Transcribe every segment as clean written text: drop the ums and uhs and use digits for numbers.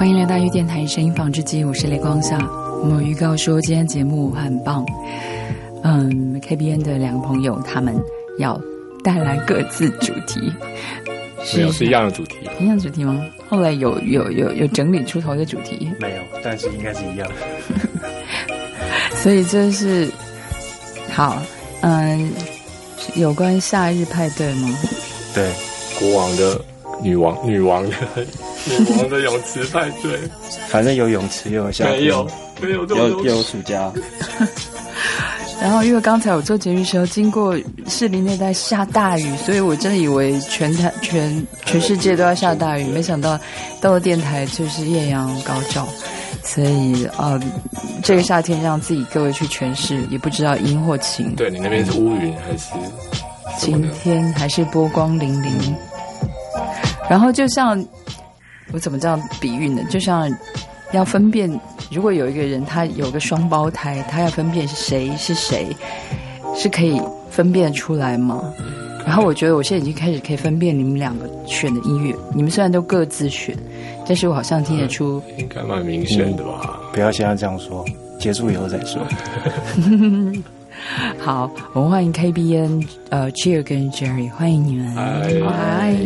欢迎来到电台声音纺织机，我是雷光夏。我们有预告说今天节目很棒，KBN 的两个朋友他们要带来各自主题， 是一样的主题， 一样主题吗？后来有整理出头的主题没有，但是应该是一样的。 所以这是好，有关夏日派对吗？ 对， 国王的女王的泳池派对， 反正有泳池，又有夏天， 没有又有暑假。 然后因为刚才我做节目的时候经过士林那带下大雨，所以我真的以为全世界都要下大雨，没想到到了电台就是艳阳高照。所以这个夏天让自己各位去诠释，也不知道阴或晴。 对，你那边是乌云还是晴天还是波光粼粼？然后就像我怎么这样比喻呢？就像要分辨，如果有一个人他有个双胞胎，他要分辨谁是谁，是可以分辨出来吗？然后我觉得我现在已经开始可以分辨你们两个选的音乐，你们虽然都各自选，但是我好像听得出， 应该蛮明显的吧？ 不要现在这样说，结束以后再说。 好，我们欢迎 KBN Cheer 跟 Jerry， 欢迎你们。嗨。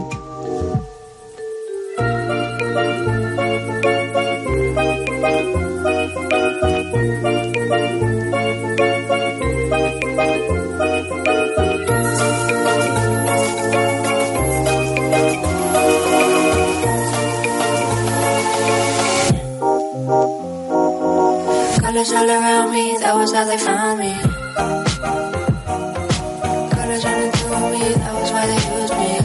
Colors all around me, that was how they found me. Colors running through me, that was why they used me.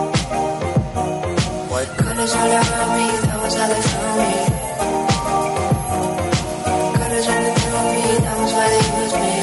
What? Colors all around me, that was how they found me. Colors running through me, that was why they used me.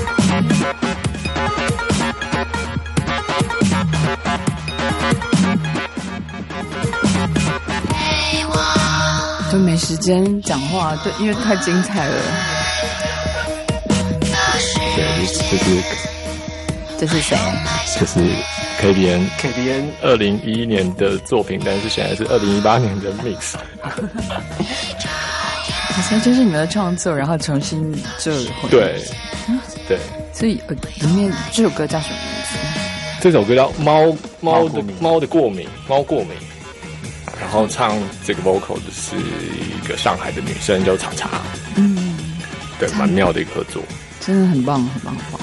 都没时间讲话，对，因为太精彩了。 对， 这是谁？ 就是 KBN 2011年的作品，但是现在是2018年的 mix。 现在就是你们的创作，然后重新做回。 对，对。 所以里面这首歌叫什么名字？ 这首歌叫猫的过敏。然后唱这个 vocal 的是一个上海的女生叫茶茶，对，蛮妙的一个合作， 真的很棒，很棒，很棒。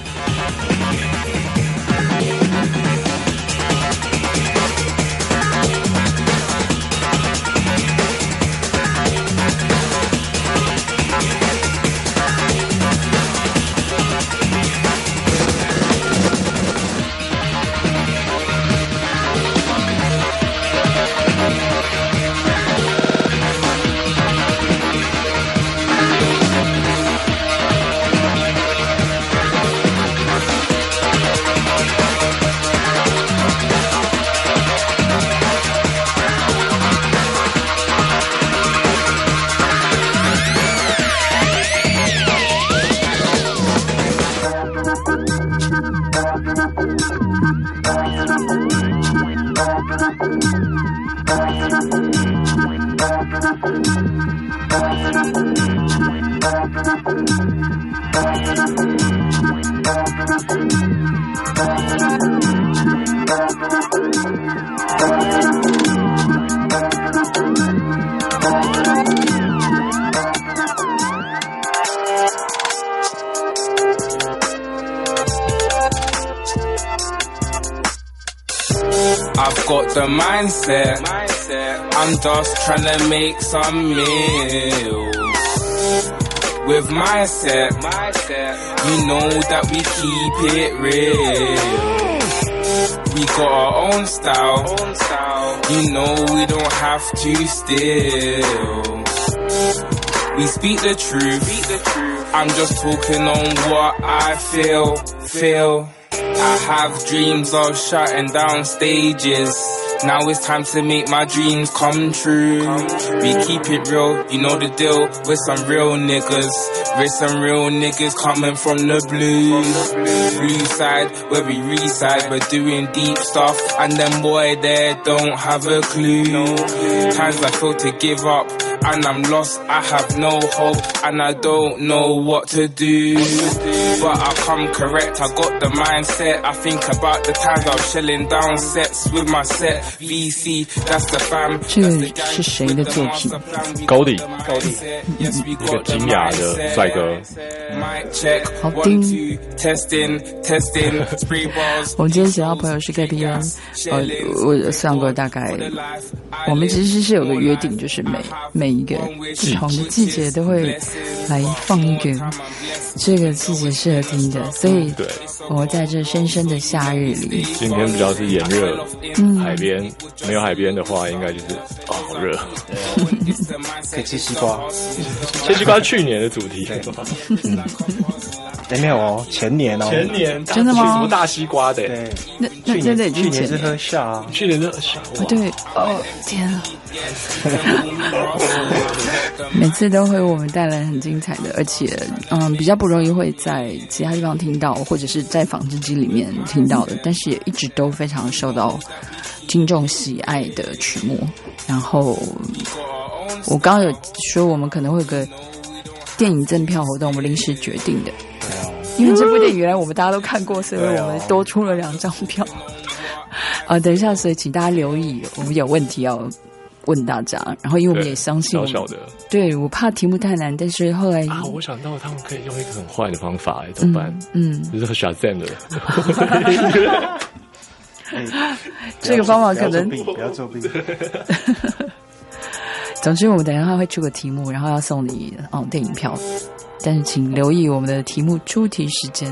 I've got the mindset. I'm just trying to make some meals. With my set, you know that we keep it real. We got our own style. You know we don't have to steal. We speak the truth. I'm just talking on what I feel. I have dreams of shutting down stages. Now it's time to make my dreams come true. We keep it real, you know the deal. We're some real niggas. We're some real niggas coming from the blue side, where we reside. We're doing deep stuff, and them boy there don't have a clue. Times I feel to give up, and I'm lost, I have no hope, and I don't know what to do. But I come correct, I got the mindset. I think about the times I was shelling down sets with my set. VC, that's the fam. 这个是谁的作品？ 高迪，一个金雅的帅哥。 好听。我们今天想到朋友是 KBN， 我算过大概，我们其实是有个约定，就是每一个不同的季节都会来放一个这个季节适合听的，所以我在这深深的夏日里， 今天比较是炎热，海边没有海边的话，应该就是好热。 可以吃西瓜， 切西瓜去年的主题。 没有哦，前年真的吗？ 什么大西瓜的？ 对， 那真的去年是喝夏啊， 去年是喝夏。 对，天啊！每次都会为我们带来很精彩的，而且比较不容易会在其他地方听到，或者是在纺织机里面听到的，但是也一直都非常受到听众喜爱的曲目。然后我刚刚有说我们可能会有个电影赠票活动，我们临时决定的。因为这部电影原来我们大家都看过，所以我们多出了2张票。等一下，所以请大家留意，我们有问题要问大家。然后因为我们也相信， 小的，对， 我怕题目太难，但是后来我想到他们可以用一个很坏的方法，怎么办？就是和 Shazam 的。 这个方法可能不要作弊。 总之，我们等一下会出个题目，然后要送你电影票，但是请留意我们的题目出题时间。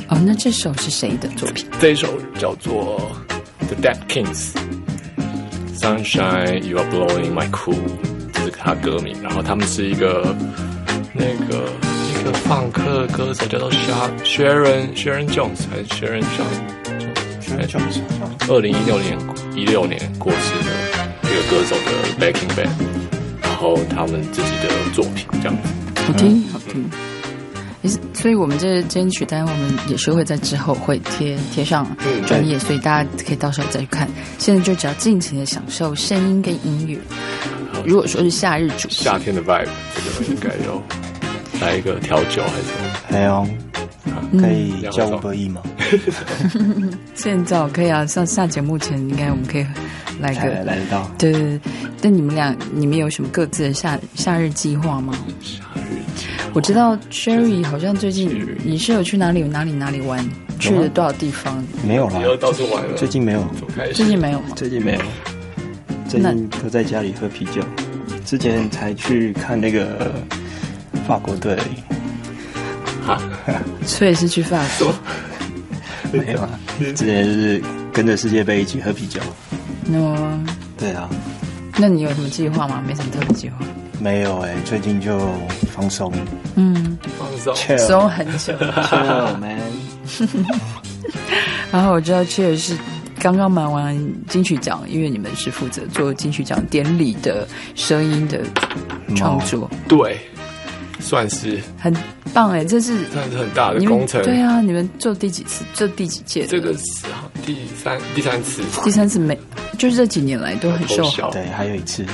哦，那这首是谁的作品？ 这一首叫做 The Dead Kings。Sunshine, you are blowing my cool， 这是他歌名。然后他们是一个放克歌手，叫做 Sharon Jones 还是 Sharon Jones？2016年过世的一个歌手的 backing band， 然后他们自己的作品这样子。 好听，好听。所以我们这间曲单，我们也是会在之后会贴上专业，所以大家可以到时候再去看。现在就只要尽情的享受声音跟音乐。如果说是夏日主题， 夏天的 vibe， 这个应该有来一个调酒还是什么？ 还有，可以叫500亿吗？ 现在可以啊，像下节目前应该我们可以来个来得到。 对对对，但你们有什么各自的夏日计划吗？ 夏日计划， 我知道 Sherry 好像最近你是有去哪里玩？去了多少地方？ 没有啦， 你又到处玩了。 最近没有， 最近没有吗？ 最近没有，最近都在家里喝啤酒。之前才去看那个法国队。 啊， 所以是去法国？ 没有啊，之前就是跟着世界杯一起喝啤酒。对啊。 那你有什么计划吗？没什么特别计划。 没有最近就放松。 放松， 松很久。 Chill man。 然后我知道 Chill 是刚刚忙完金曲奖，因为你们是负责做金曲奖典礼的声音的创作。 对。算是很棒这是算是很大的工程。 对啊，你们做第几次？做第几届？ 这个是第三次。 第三次就是这几年来都很受好。 对，还有一次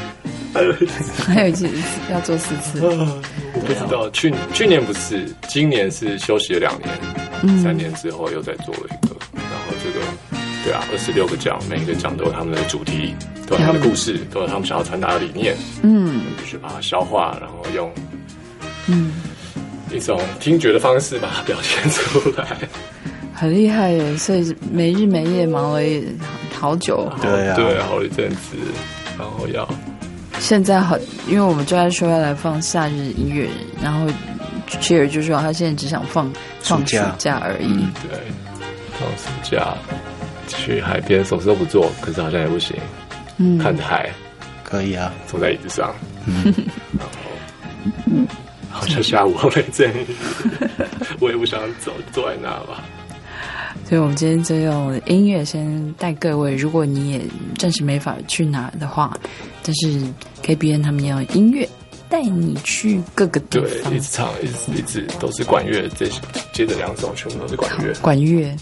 要做4次。 我不知道，去年不是，今年是休息了2年，3年之后又再做了一个。然后这个对啊，26个奖，每一个奖都有他们的主题，都有他们的故事，都有他们想要传达的理念。必须把它消化，然后用一种听觉的方式把它表现出来， 很厉害耶！所以没日没夜忙了好久。 对啊， 好一阵子，然后现在因为我们就在说要来放夏日音乐，然后 Cheer 就说他现在只想放暑假而已。 对，放暑假去海边，什么事都不做，可是好像也不行。看着海， 可以啊， 坐在椅子上，然后。好像下午好累阵雨，我也不想坐在那吧。 所以我们今天就用音乐先带各位，如果你也暂时没法去哪的话，但是 KBN 他们要音乐带你去各个地方。 对，一直唱，一直都是管乐，接着2首全部都是管乐。 管乐，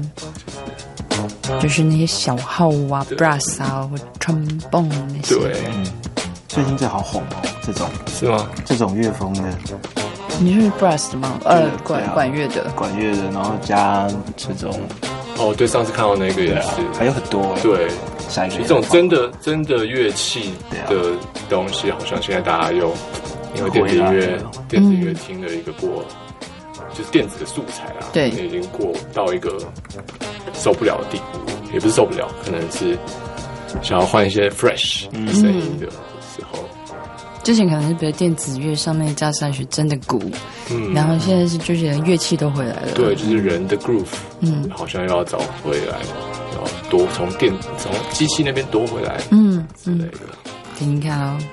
就是那些小号啊、brass 啊、或trombone 那些。 对。 最近这好红这种是吗？ 这种乐风的， 你是 brass 的吗？管乐的， 然后加这种。 对，上次看到那个也是， 还有很多对， 下一个这种真的乐器的东西，好像现在大家因为电子音乐听了一个就是电子的素材啊， 对， 已经过到一个受不了的地步，也不是受不了，可能是想要换一些 fresh 声音的。 之前可能是比如电子乐上面加上去真的鼓，然后现在就是连乐器都回来了。 对，就是人的 groove，好像又要找回来，要多从机器那边夺回来，之类的。 听听看哦。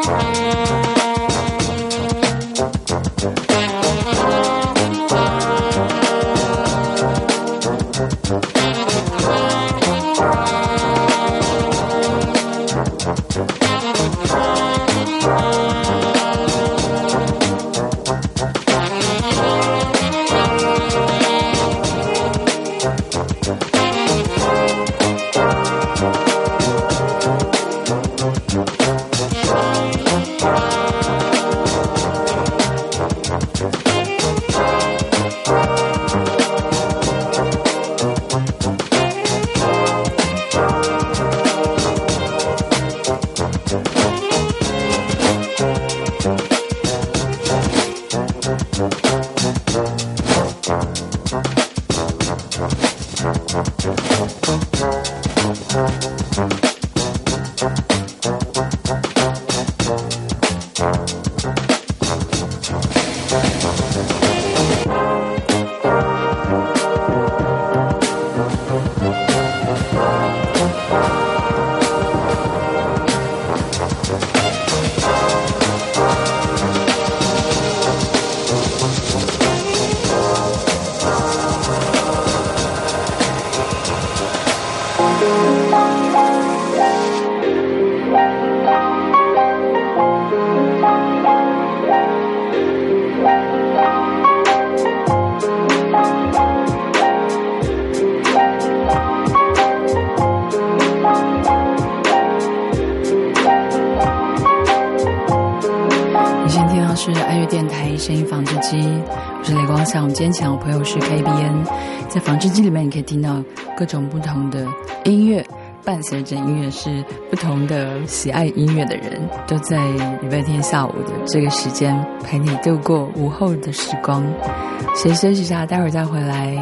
是爱乐电台声音纺织机，我是雷光祥。今天请我朋友是 KBN， 在纺织机里面你可以听到各种不同的音乐，伴随着音乐是不同的喜爱音乐的人都在礼拜天下午的这个时间陪你度过午后的时光。先休息一下，待会儿再回来。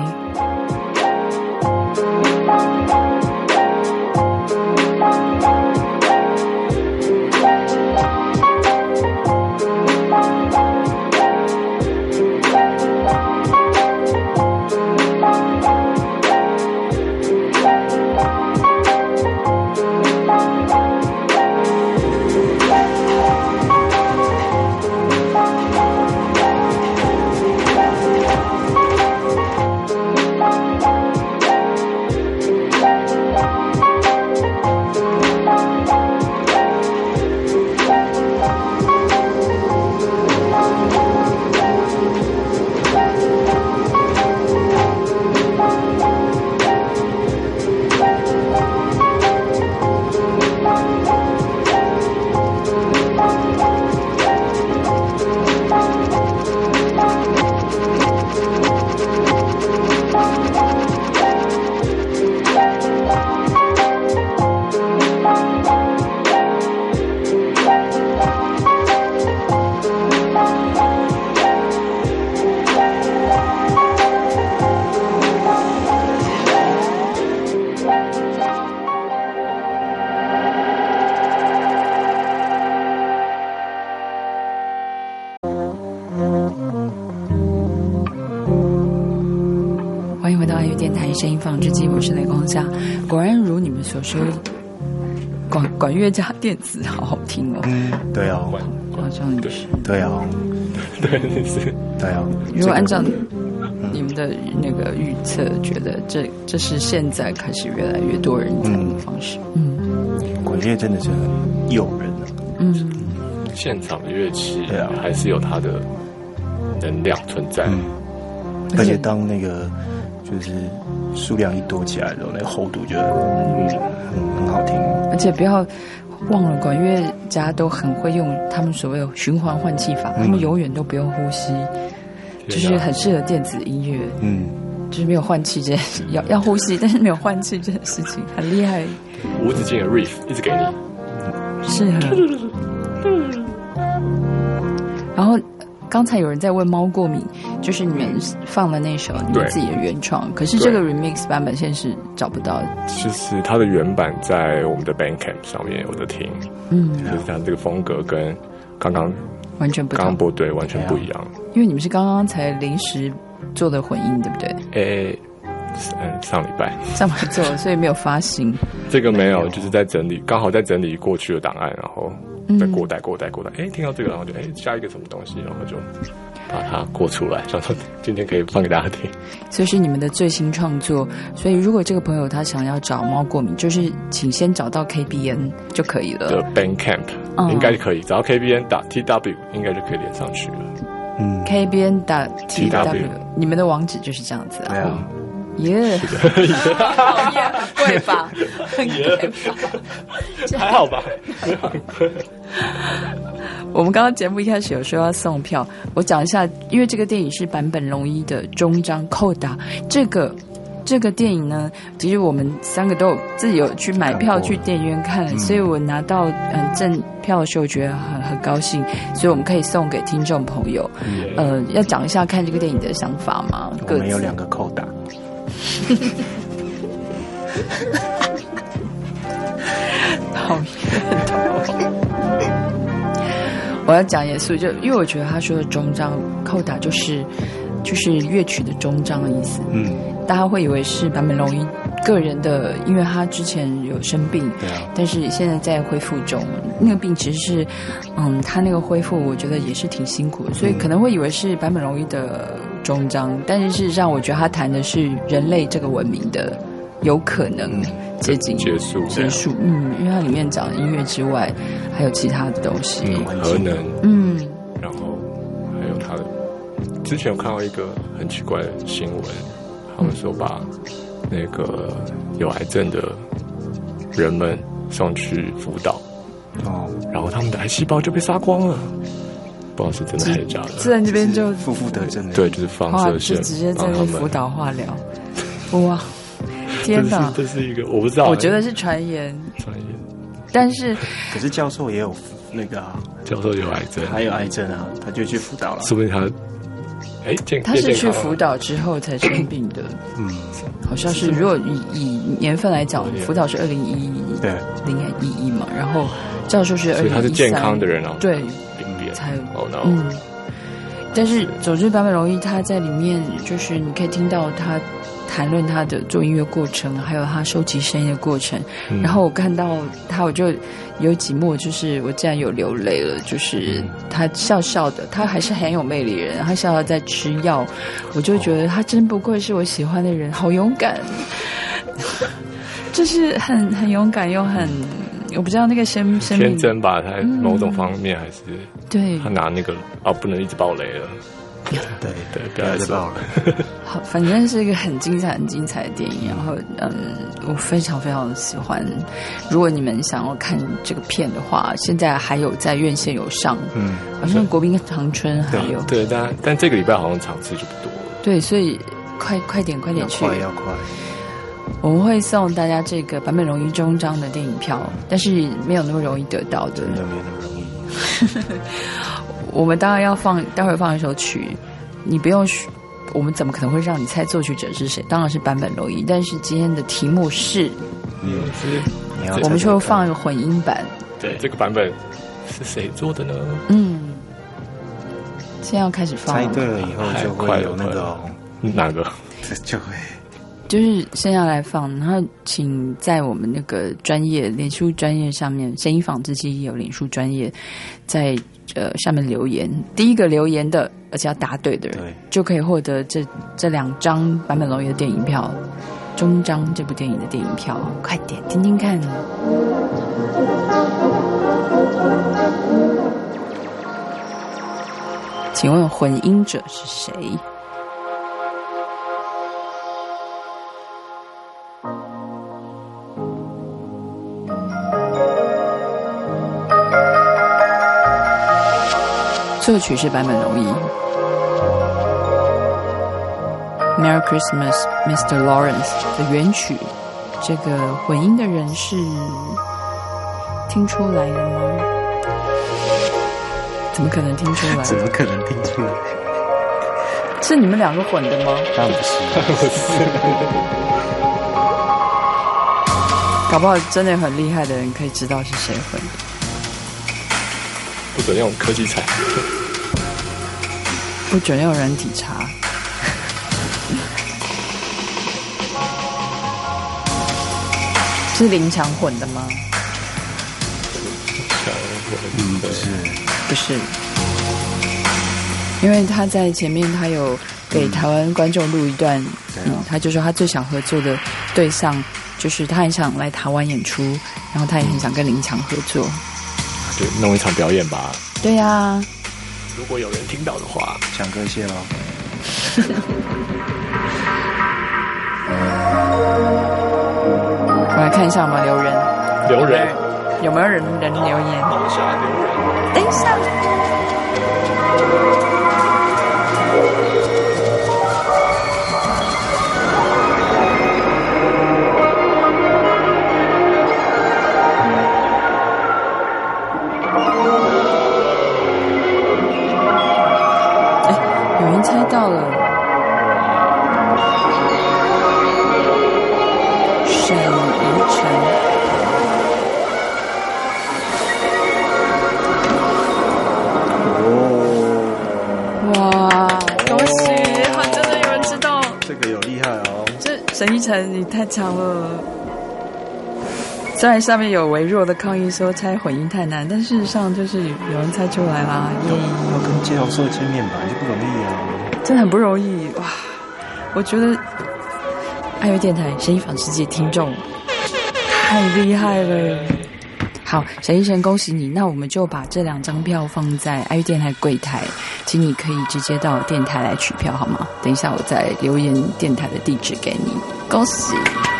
欢迎回到爱乐电台声音纺织机，我是雷光夏。果然如你们所说，管乐加电子好好听哦。 对啊， 好像也是。 对啊， 对是， 对啊。 如果按照你们的那个预测，觉得这是现在开始越来越多人采用的方式。 管乐真的是很诱人的。 现场的乐器还是有它的能量存在。 而且当那个就是数量一多起来的时候，那个厚度就很好听。 而且不要忘了，管乐家都很会用他们所谓的循环换气法，他们永远都不用呼吸，就是很适合电子音乐。就是没有换气这件事，要呼吸，但是没有换气这件事情很厉害。 无止境的 riff 一直给你， 适合。然后刚才有人在问猫过敏，就是你们放了那首你们自己的原创，可是这个 remix 版本现在是找不到的。 就是它的原版在我们的 Bandcamp 上面有的听，就是它这个风格跟刚刚完全不同， 对，完全不一样。 因为你们是刚刚才临时做的混音，对不对？ 上礼拜做，所以没有发行。 这个没有，就是在整理，刚好在整理过去的档案，然后再过带，听到这个，然后就下一个什么东西，然后就把它过出来，想说今天可以放给大家听。 所以是你们的最新创作，所以如果这个朋友他想要找猫过敏，就是请先找到 KBN 就可以了。 的 Bandcamp 应该可以，只要 KBN.TW 应该就可以连上去了。 KBN.TW 你们的网址就是这样子啊。耶，讨厌，贵吧？很贵吧？ 还好吧。 我们刚刚节目一开始有说要送票，我讲一下，因为这个电影是坂本龙一的终章扣打。这个电影呢，其实我们3个都自己有去买票去电影院看，所以我拿到赠票的时候觉得很高兴，所以我们可以送给听众朋友。要讲一下看这个电影的想法吗？ 我们有2个扣打。 讨厌！我要讲严肃，就因为我觉得他说的终章扣打就是乐曲的终章的意思。大家会以为是坂本龙一个人的，因为他之前有生病，但是现在在恢复中。那个病其实是，他那个恢复，我觉得也是挺辛苦的，所以可能会以为是坂本龙一的终章，但是事实上，我觉得他谈的是人类这个文明的有可能接近结束。 因为它里面讲音乐之外，还有其他的东西， 核能，然后还有他的。之前有看到一个很奇怪的新闻，他们说把那个有癌症的人们送去辅导，然后他们的癌细胞就被杀光了，不知道是真的还是假的。 自然这边就负负得正， 对，就是放射线， 就直接在那辅导化疗。哇，天哪！ 这是一个我不知道， 我觉得是传言，但是可是教授也有那个教授有癌症， 还有癌症啊，他就去辅导了， 说不定他。 他是去辅导之后才生病的，好像是。如果以年份来讲，辅导是2011， 对 ，2011嘛，然后教授是2013， 所以他是健康的人哦， 对，才但是总之坂本龙一他在里面，就是你可以听到他谈论他的做音乐过程，还有他收集声音的过程。然后我看到他，我就有几幕，就是我竟然有流泪了。就是他笑笑的，他还是很有魅力的人，他笑笑在吃药，我就觉得他真不愧是我喜欢的人，好勇敢，就是很勇敢又很。我不知道那个生命天真吧，他某种方面还是对他拿那个不能一直爆雷了， 对， 不要再爆了。 好，反正是一个很精彩的电影，然后我非常非常喜欢。如果你们想要看这个片的话，现在还有在院线有上，好像国宾长春还有对，但这个礼拜好像场次就不多了， 对，所以快点去， 要快。 我们会送大家这个坂本龙一终章的电影票，但是没有那么容易得到的， 真的没有那么容易。 我们当然要待会放一首曲，你不用，我们怎么可能会让你猜作曲者是谁？当然是坂本龙一。但是今天的题目是，我们就放一个混音版。 对，这个版本是谁做的呢？ 现在要开始放了， 猜对了以后就会有那个哪个？ 就会。 就是现在来放，然后请在我们那个专业脸书专业上面，声音纺织机有脸书专业，在下面留言，第一个留言的，而且要答对的人，就可以获得这2张坂本龙一的电影票，终章这部电影的电影票，快点听听看。请问混音者是谁？作曲是坂本龙一 Merry Christmas Mr. Lawrence 的原曲，这个混音的人是听出来了吗？怎么可能听出来？ 怎么可能听出来？ 是你们2个混的吗？ 当然不是， 搞不好真的很厉害的人可以知道是谁混的。 不准用科技彩， 不准用人体查。 是林强混的吗？不是，因为他在前面他有给台湾观众录一段，他就说他最想合作的对象就是他很想来台湾演出，然后他也很想跟林强合作， 就弄一场表演吧。 对呀、啊， 如果有人听到的话， 强哥谢了。 我来看一下有没有留言，有没有人留言？等一下。有人猜到了，沈怡晨。沈一晨，你太强了！虽然上面有微弱的抗议说猜混音太难，但事实上就是有人猜出来啦。 要跟介绍社见面吧，就不容易啊， 真的很不容易哇！我觉得爱乐电台声音坊世界听众太厉害了。好，沈一晨，恭喜你！那我们就把这2张票放在爱乐电台柜台，请你可以直接到电台来取票好吗？等一下我再留言电台的地址给你。恭喜！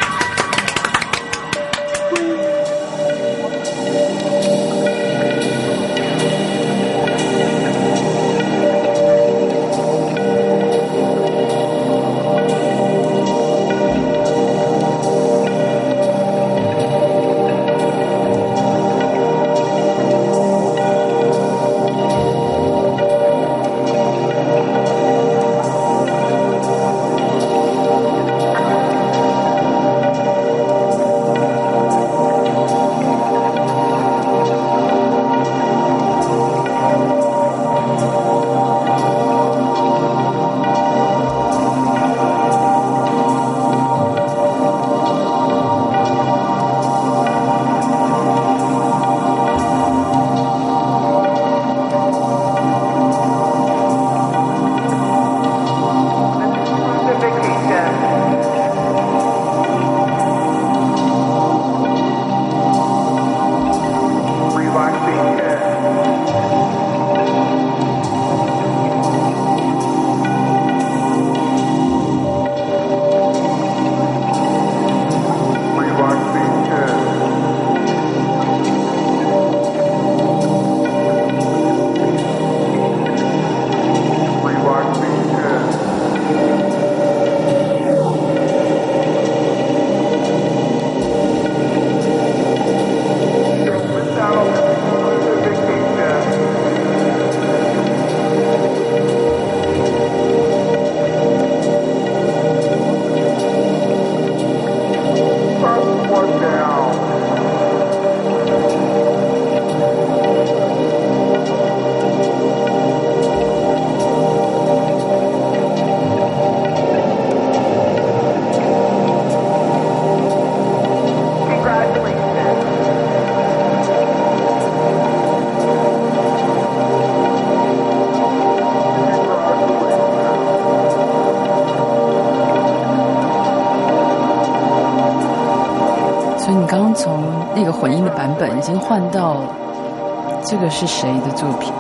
从那个混音的版本已经换到这个是谁的作品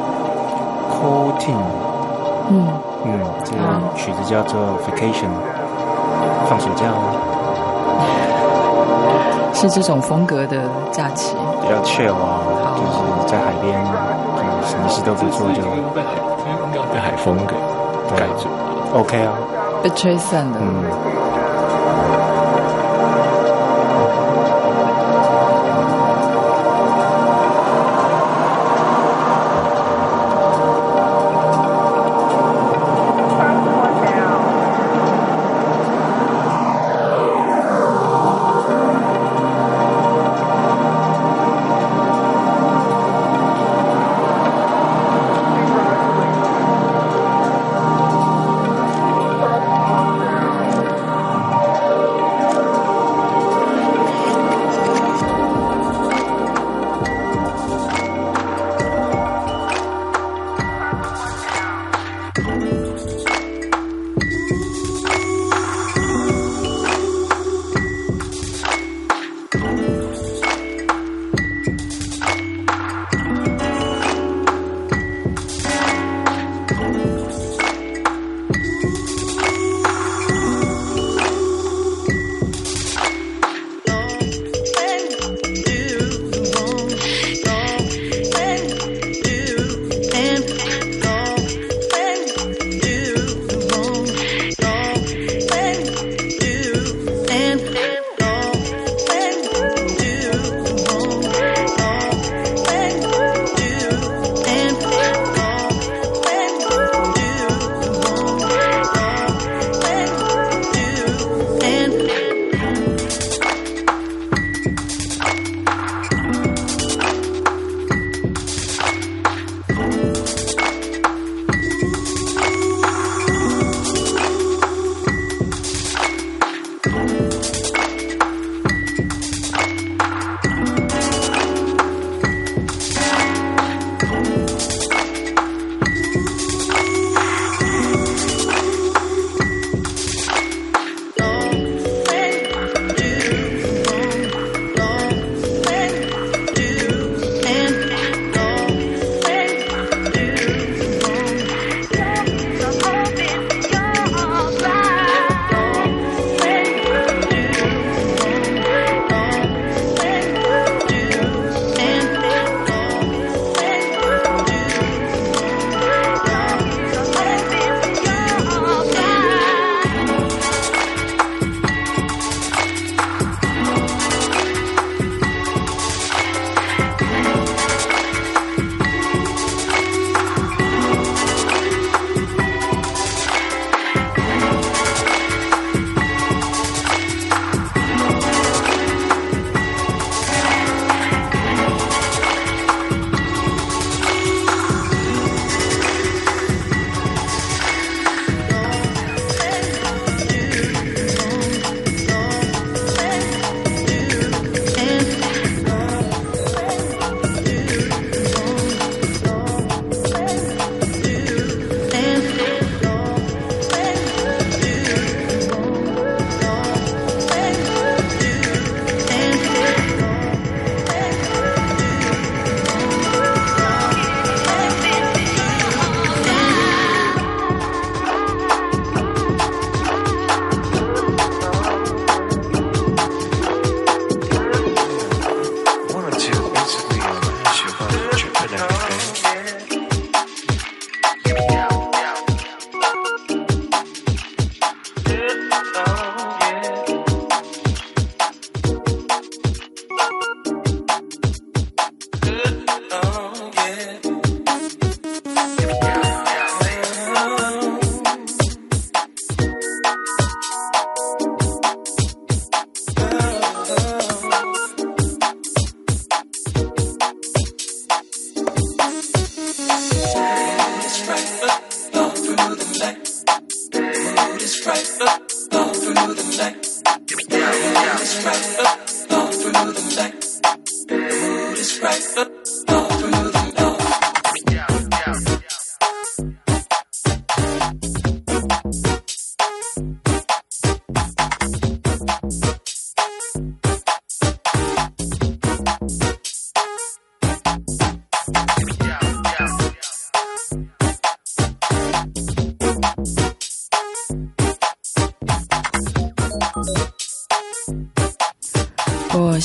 ？Cotin， 这个曲子叫做 Vacation， 放暑假是这种风格的假期， 比较 chill 啊，就是在海边，什么事都不做就被海风给盖住 ，OK 啊， 被吹散的。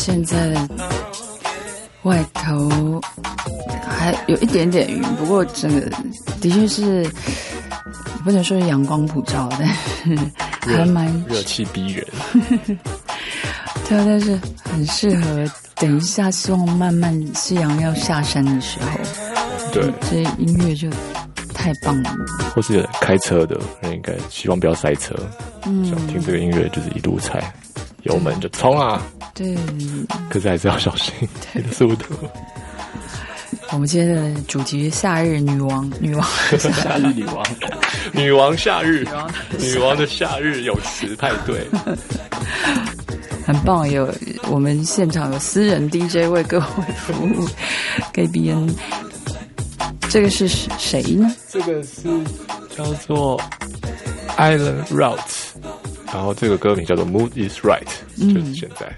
现在外头还有一点点云，不过整个的确是不能说是阳光普照，但是还蛮热气逼人。 对啊，但是很适合等一下，希望慢慢夕阳要下山的时候， 对， 这音乐就太棒了。 或是开车的人应该希望不要塞车，想听这个音乐就是一路踩油门就冲啊！ 对， 可是还是要小心你的速度。 我们今天的主题是夏日女王， 夏日女王， 女王夏日，女王的夏日有时派对， 很棒。有我们现场有私人 DJ 为各位服务 ，KBN。这个是谁呢？ 这个是叫做 Island Route， 然后这个歌名叫做 Mood is Right，就是现在。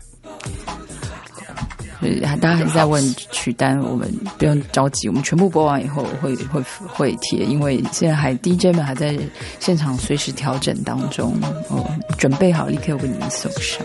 大家还是在问曲单，我们不用着急，我们全部播完以后会贴，因为现在DJ 们还在现场随时调整当中，准备好立刻为你们送上。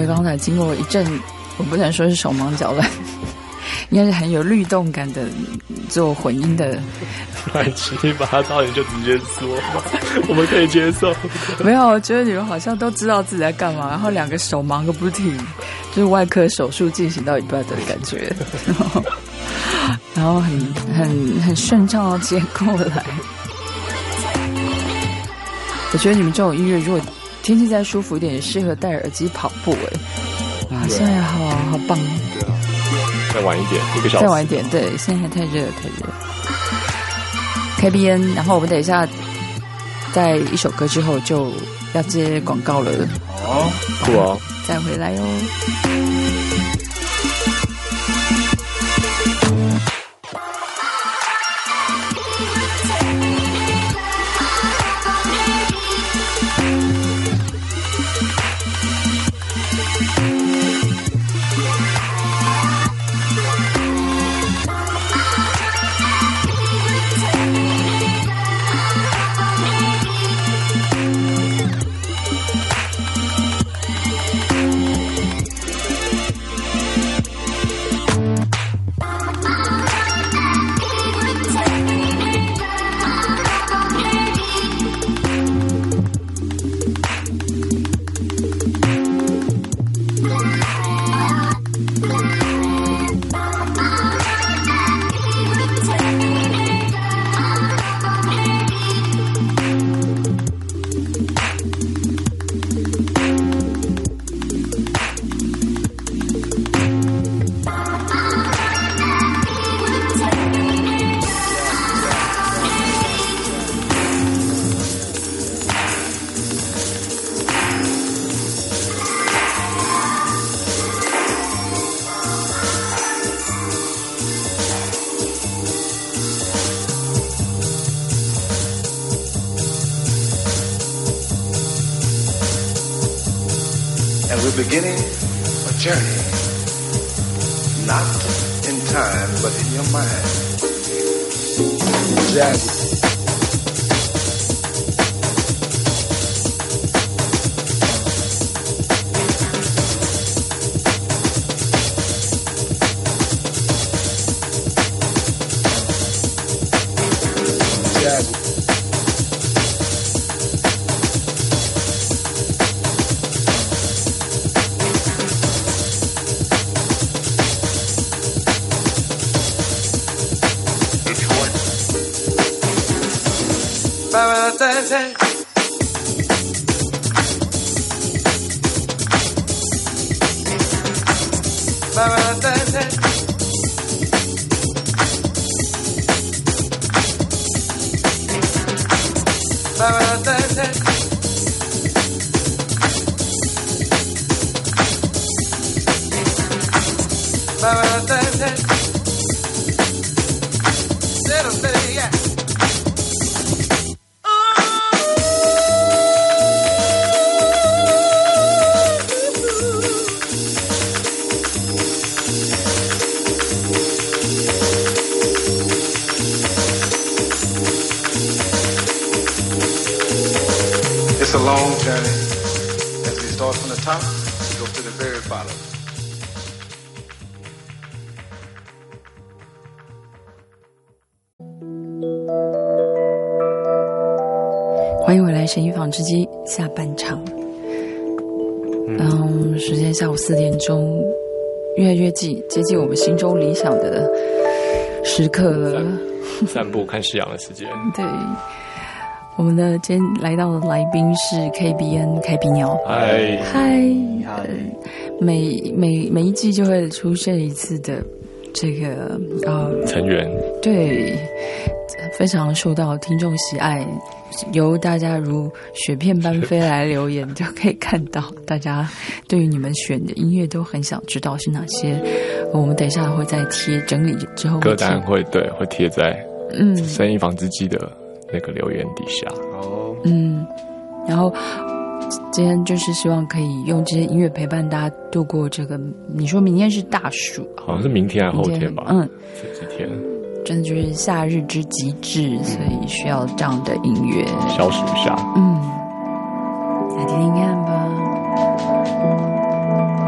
我刚才经过一阵，我不能说是手忙脚乱，应该是很有律动感的做混音的。 你把它照你就直接说吧，我们可以接受。 没有，我觉得你们好像都知道自己在干嘛，然后两个手忙个不停，就是外科手术进行到一半的感觉，然后很顺畅的接过来。我觉得你们这种音乐，如果天气再舒服一点，也适合戴耳机跑步。哇，现在好棒！ 对啊，再晚一点，1个小时。 再晚一点，对，现在还太热。KBN， 然后我们等一下在一首歌之后就要接广告了。 酷哦， 再回来哟。 We're beginning a journey, not in time, but in your mind. Jazzy. It's a long journey. As we start from the top, we go to the very bottom. 欢迎回来，神医坊之机下半场。时间下午4点钟，越来越接近我们心中理想的时刻了。 散步看夕阳的时间。 对。我们的今天来到的来宾是 KBN 开鼻鸟，嗨，每一季就会出现一次的这个成员，对， 非常受到听众喜爱，由大家如雪片般飞来留言，就可以看到大家对于你们选的音乐都很想知道是哪些。我们等一下会再贴整理之后歌单会贴在生意坊之机的那个留言底下。 然后今天就是希望可以用这些音乐陪伴大家度过这个。你说明天是大暑， 好像是明天还是后天吧？这几天真的就是夏日之极致，所以需要这样的音乐消暑一下。 来听听看吧。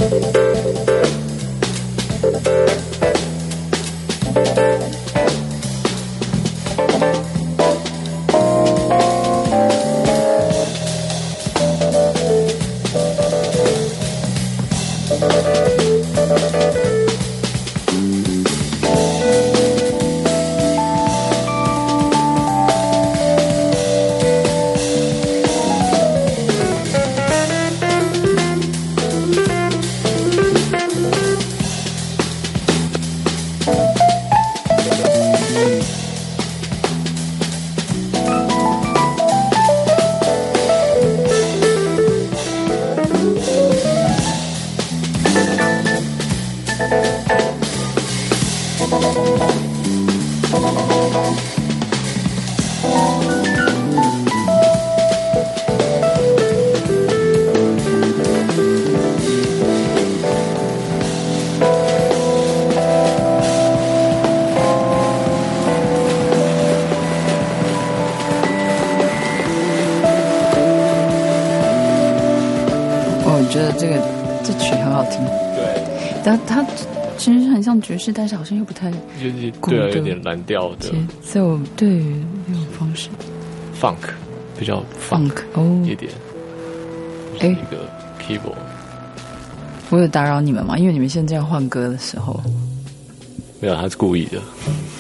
我觉得这曲很好听， 对， 但它其实很像爵士，但是好像又不太就是对啊，有点蓝调的节奏，对那种方式 ，funk 比较 funk 哦一点，就是一个 keyboard。 我有打扰你们吗？因为你们现在要换歌的时候， 没有，他是故意的。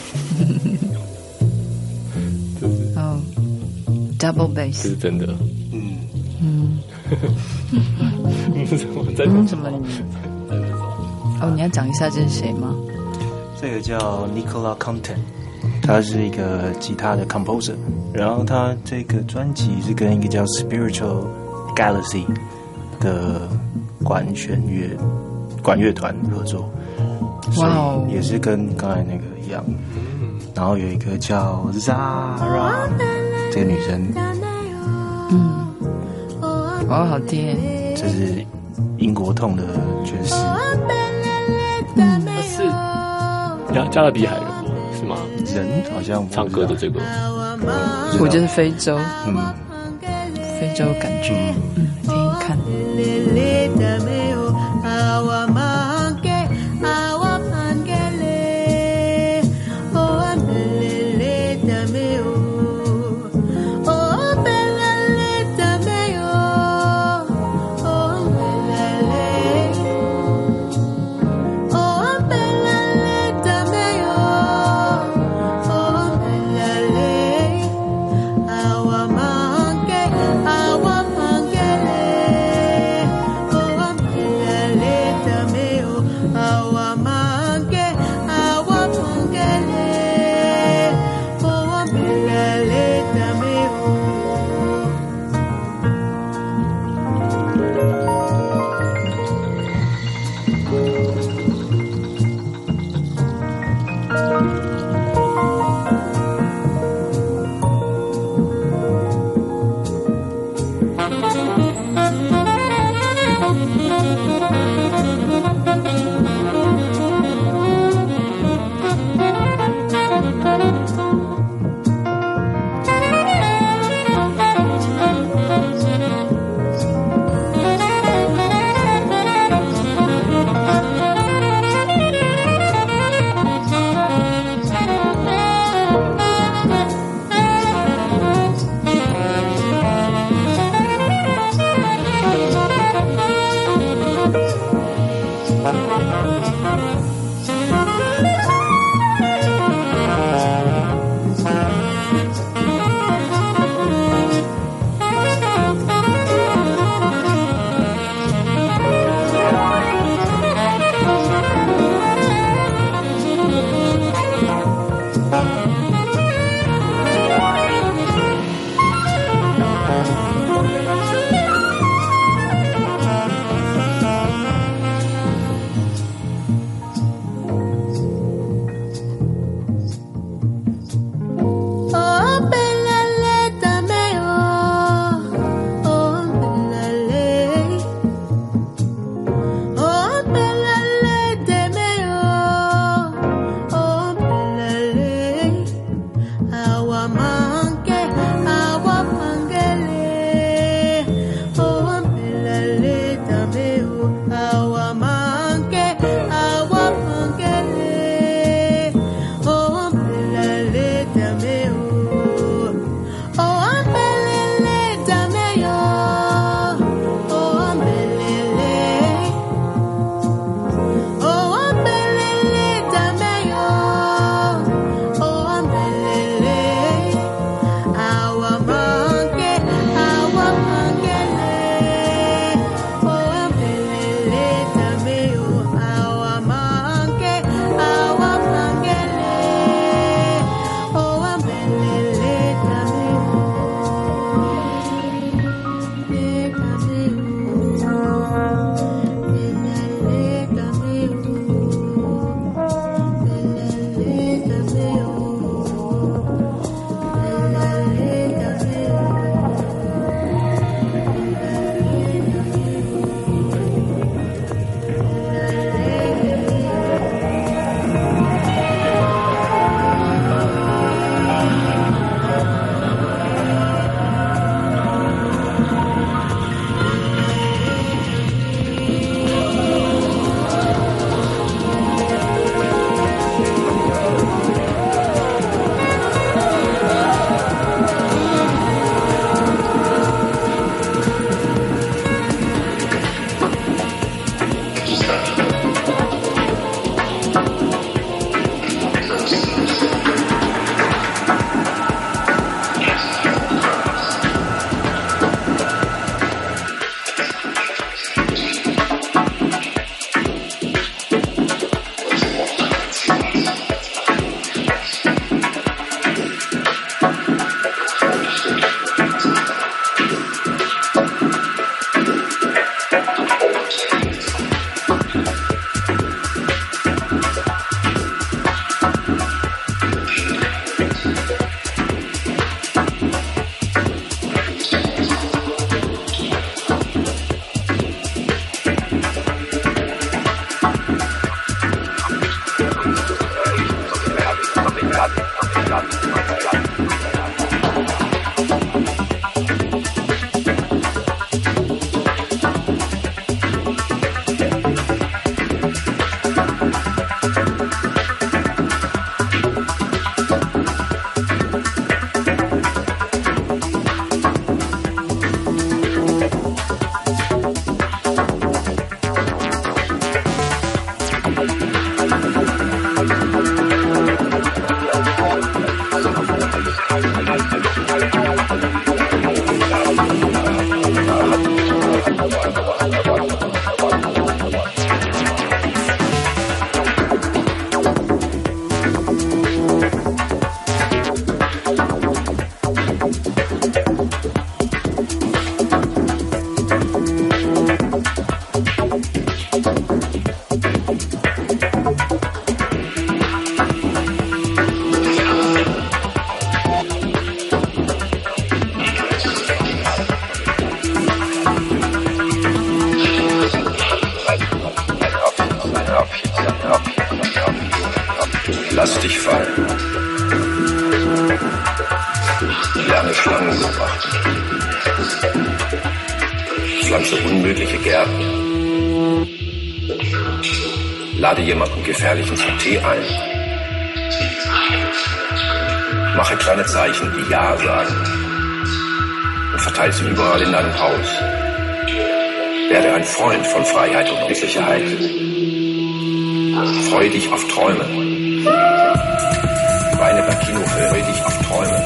哦 ，double bass， 这是真的。 什么？哦，你要讲一下这是谁吗？ 这个叫 Nicola Content， 他是一个吉他的 composer， 然后他这个专辑是跟一个叫 Spiritual Galaxy 的管乐团合作，所以也是跟刚才那个一样。然后有一个叫 Zara， 这个女生， 哦，好听， 这是英国痛的爵士。 是加勒比海人是吗？ 人好像唱歌的这个， 我觉得非洲，非洲感觉，听听看。 Lass dich fallen. Lerne Schlangen beobachten. Pflanze unmögliche Gärten. Lade jemanden Gefährlichen zum Tee ein. Mache kleine Zeichen, die Ja sagen. Und verteile sie überall in deinem Haus. Werde ein Freund von Freiheit und Unsicherheit. Freue dich auf Träume. Weine bei Kinofilmen, freu dich auf Träume.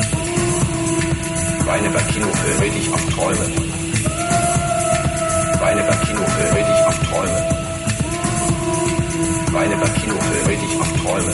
Weine bei Kinofilmen, freu dich auf Träume. Weine bei Kinofilmen, freu dich auf Träume. Weine bei Kinofilmen, freu dich auf Träume.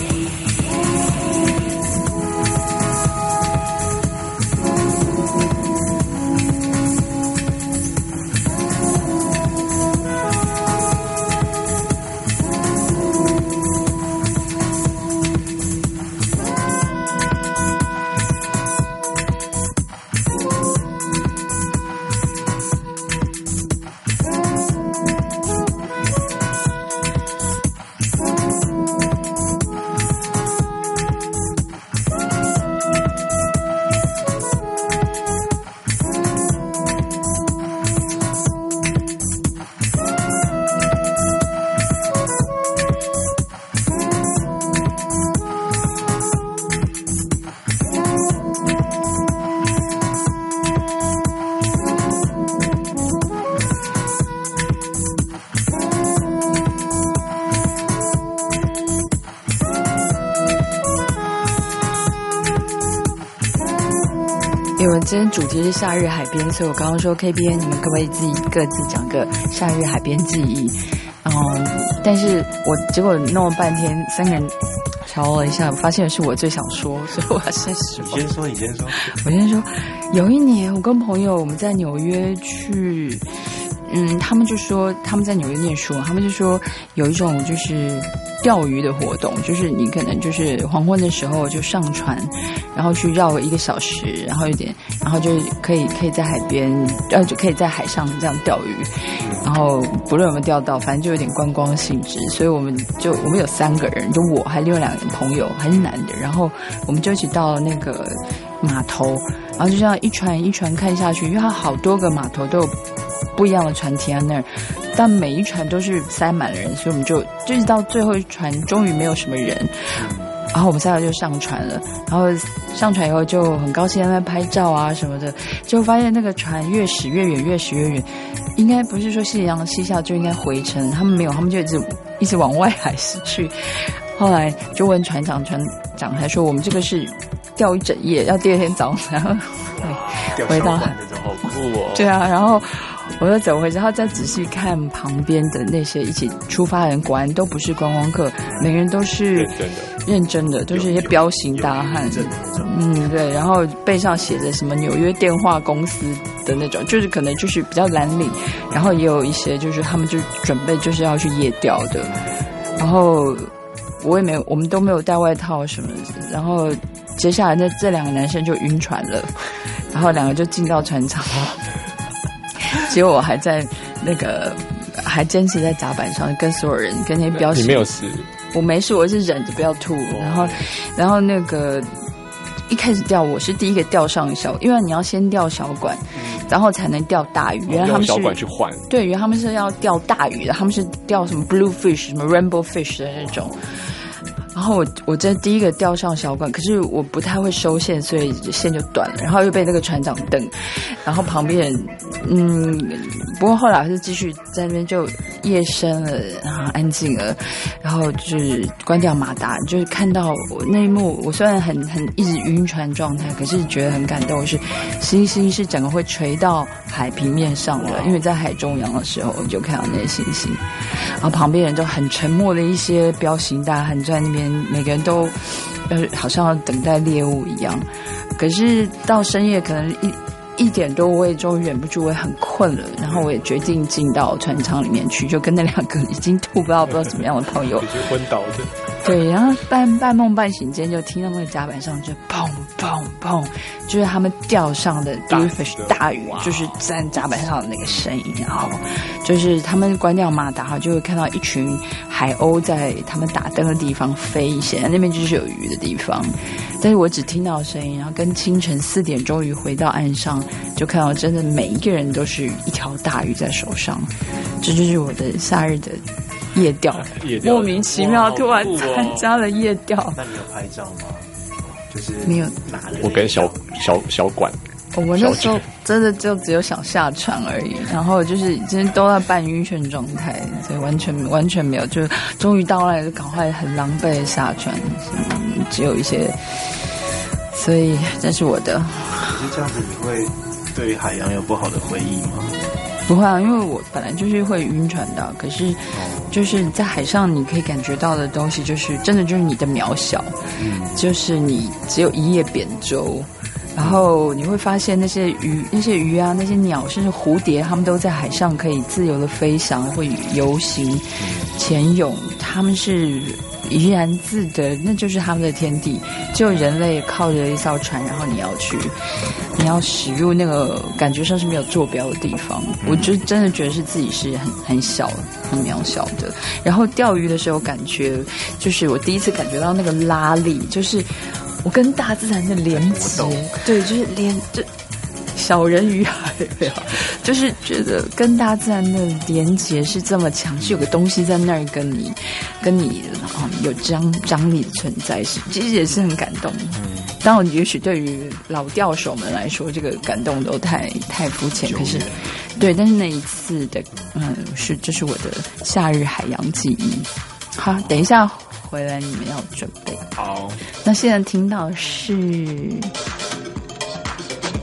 因为我今天主题是夏日海边，所以我刚刚说 KBN， 你们可不可以自己各自讲个夏日海边记忆？但是我结果弄了半天，三个人瞧了一下，发现是我最想说，所以我要先说。 你先说，你先说。 我先说，有一年我跟朋友我们在纽约去，他们就说他们在纽约念书，他们就说有一种就是钓鱼的活动，就是你可能就是黄昏的时候就上船，然后去绕1个小时，然后就可以在海边，就可以在海上这样钓鱼，然后不论有没有钓到，反正就有点观光性质，所以我们有3个人，就我还另外2个朋友还是男的，然后我们就一起到了那个码头，然后就这样一船一船看下去，因为它好多个码头都有不一样的船停在那儿，但每一船都是塞满了人，所以我们就一直到最后一船终于没有什么人，然后我们3个就上船了，然后上船以后就很高兴在那拍照啊什么的，就发现那个船越驶越远，越驶越远，应该不是说夕阳西下就应该回程，他们没有，他们就一直往外海驶去。后来就问船长还说我们这个是钓一整夜，要第2天早上然后回到海， 好酷哦。 对啊，然后我就走回去，然后再仔细看旁边的那些一起出发的人，果然都不是观光客，每个人都是认真的，都是一些彪形大汉。对，然后背上写着什么纽约电话公司的那种，就是可能就是比较蓝领，然后也有一些就是他们就准备就是要去夜钓的，然后我们都没有带外套什么的，然后接下来这2个男生就晕船了，然后2个就进到船舱结果我还在还坚持在甲板上跟所有人跟那些标识。 你没有事？ 我没事，我是忍着不要吐。然后那个一开始钓，我是第一个钓上因为你要先钓小管，然后才能钓大鱼。原来他们是用小管去换。 对，原来他们是要钓大鱼的，他们是钓什么 blue fish、什么 rainbow fish 的那种。然后我这第一个钓上小管，可是我不太会收线，所以线就断了，然后又被那个船长瞪，然后旁边人不过后来还是继续在那边，就夜深了，然后安静了，然后就是关掉马达，就是看到我那一幕，我虽然很一直晕船状态，可是觉得很感动，是星星是整个会垂到海平面上的，因为在海中央的时候你就看到那些星星，然后旁边人都很沉默的一些彪形大汉在那边，每个人都好像要等待猎物一样。可是到深夜可能1点多，我也终于忍不住，我也很困了，然后我也决定进到船舱里面去，就跟那2个已经吐不知道怎么样的朋友已经昏倒的。 对，然后半梦半醒间就听到那个甲板上就砰砰砰，就是他们钓上的 blue fish 大鱼，就是在甲板上的那个声音，然后就是他们关掉马达，就会看到一群海鸥在他们打灯的地方飞，显然那边就是有鱼的地方，但是我只听到声音，然后跟清晨4点终于回到岸上，就看到真的每一个人都是一条大鱼在手上，这就是我的夏日的夜钓，莫名其妙突然参加了夜钓。 那你有拍照吗？就是没有拿了我跟小管。 我那时候真的就只有想下船而已，然后就是真的都在半晕眩状态，所以完全没有，就是终于到那里就赶快很狼狈的下船，只有一些，所以这是我的。 可是这样子你会对海洋有不好的回忆吗？ 不会啊，因为我本来就是会晕船的，可是就是在海上你可以感觉到的东西，就是真的就是你的渺小，就是你只有一叶扁舟，然后你会发现那些鱼啊，那些鸟，甚至蝴蝶，它们都在海上可以自由的飞翔，会游行、潜泳，它们是怡然自得，那就是他们的天地。只有人类靠着一艘船，然后你要驶入那个感觉上是没有坐标的地方，我就真的觉得是自己是很小很渺小的。然后钓鱼的时候感觉就是我第一次感觉到那个拉力，就是我跟大自然的连接，对，就是就小人与海，就是觉得跟大自然的连结是这么强，是有个东西在那儿跟你有张力的存在，其实也是很感动。当然也许对于老钓手们来说，这个感动都太肤浅，可是对，但是那一次的这是我的夏日海洋记忆。好，等一下回来你们要准备好。那现在听到是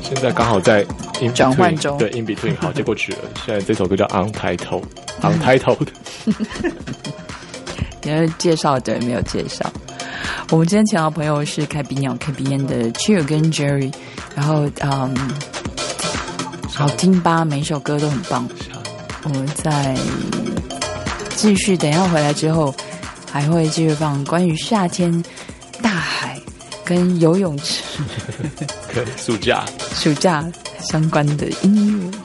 现在刚好在转换中， 对 in between 好接过去了。现在这首歌叫 Untitled， 你要介绍的没有介绍。我们今天请到的朋友是凯比鸟 KBN 的 Chill 跟 Jerry， 然后好听吧，每一首歌都很棒。我们再继续，等一下回来之后还会继续放关于夏天、大海跟游泳池跟暑假相关的音乐。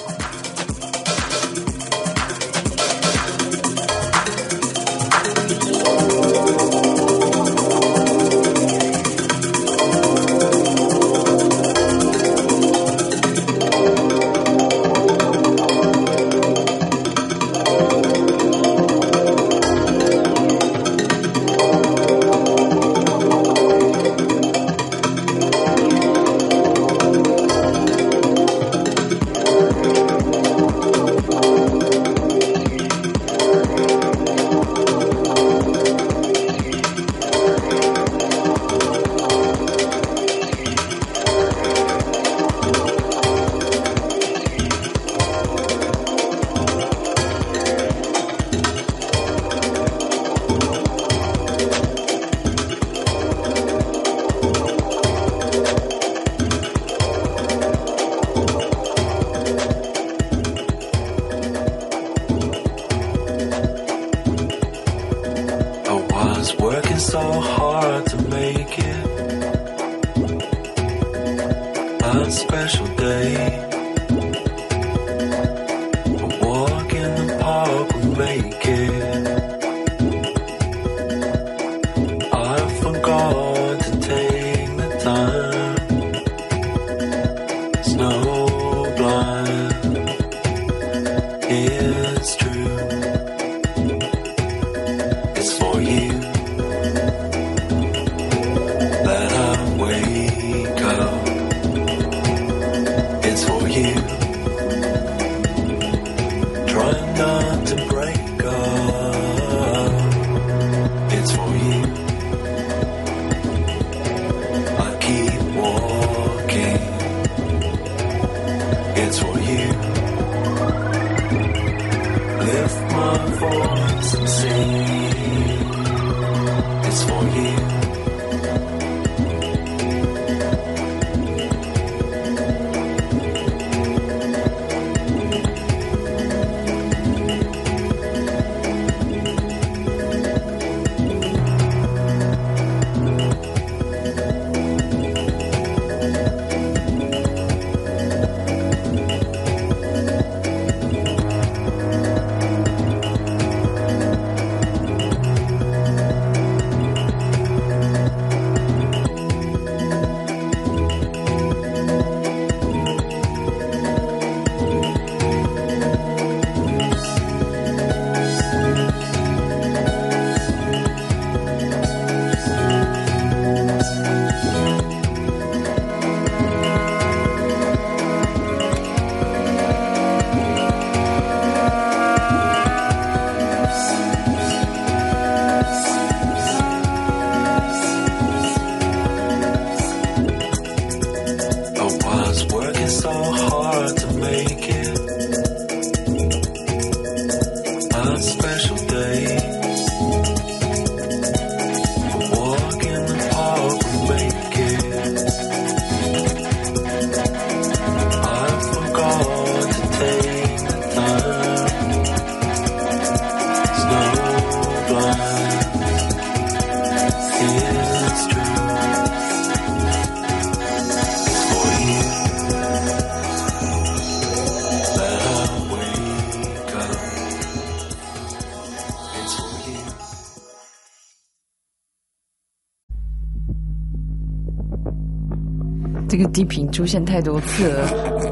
这个低频出现太多次了。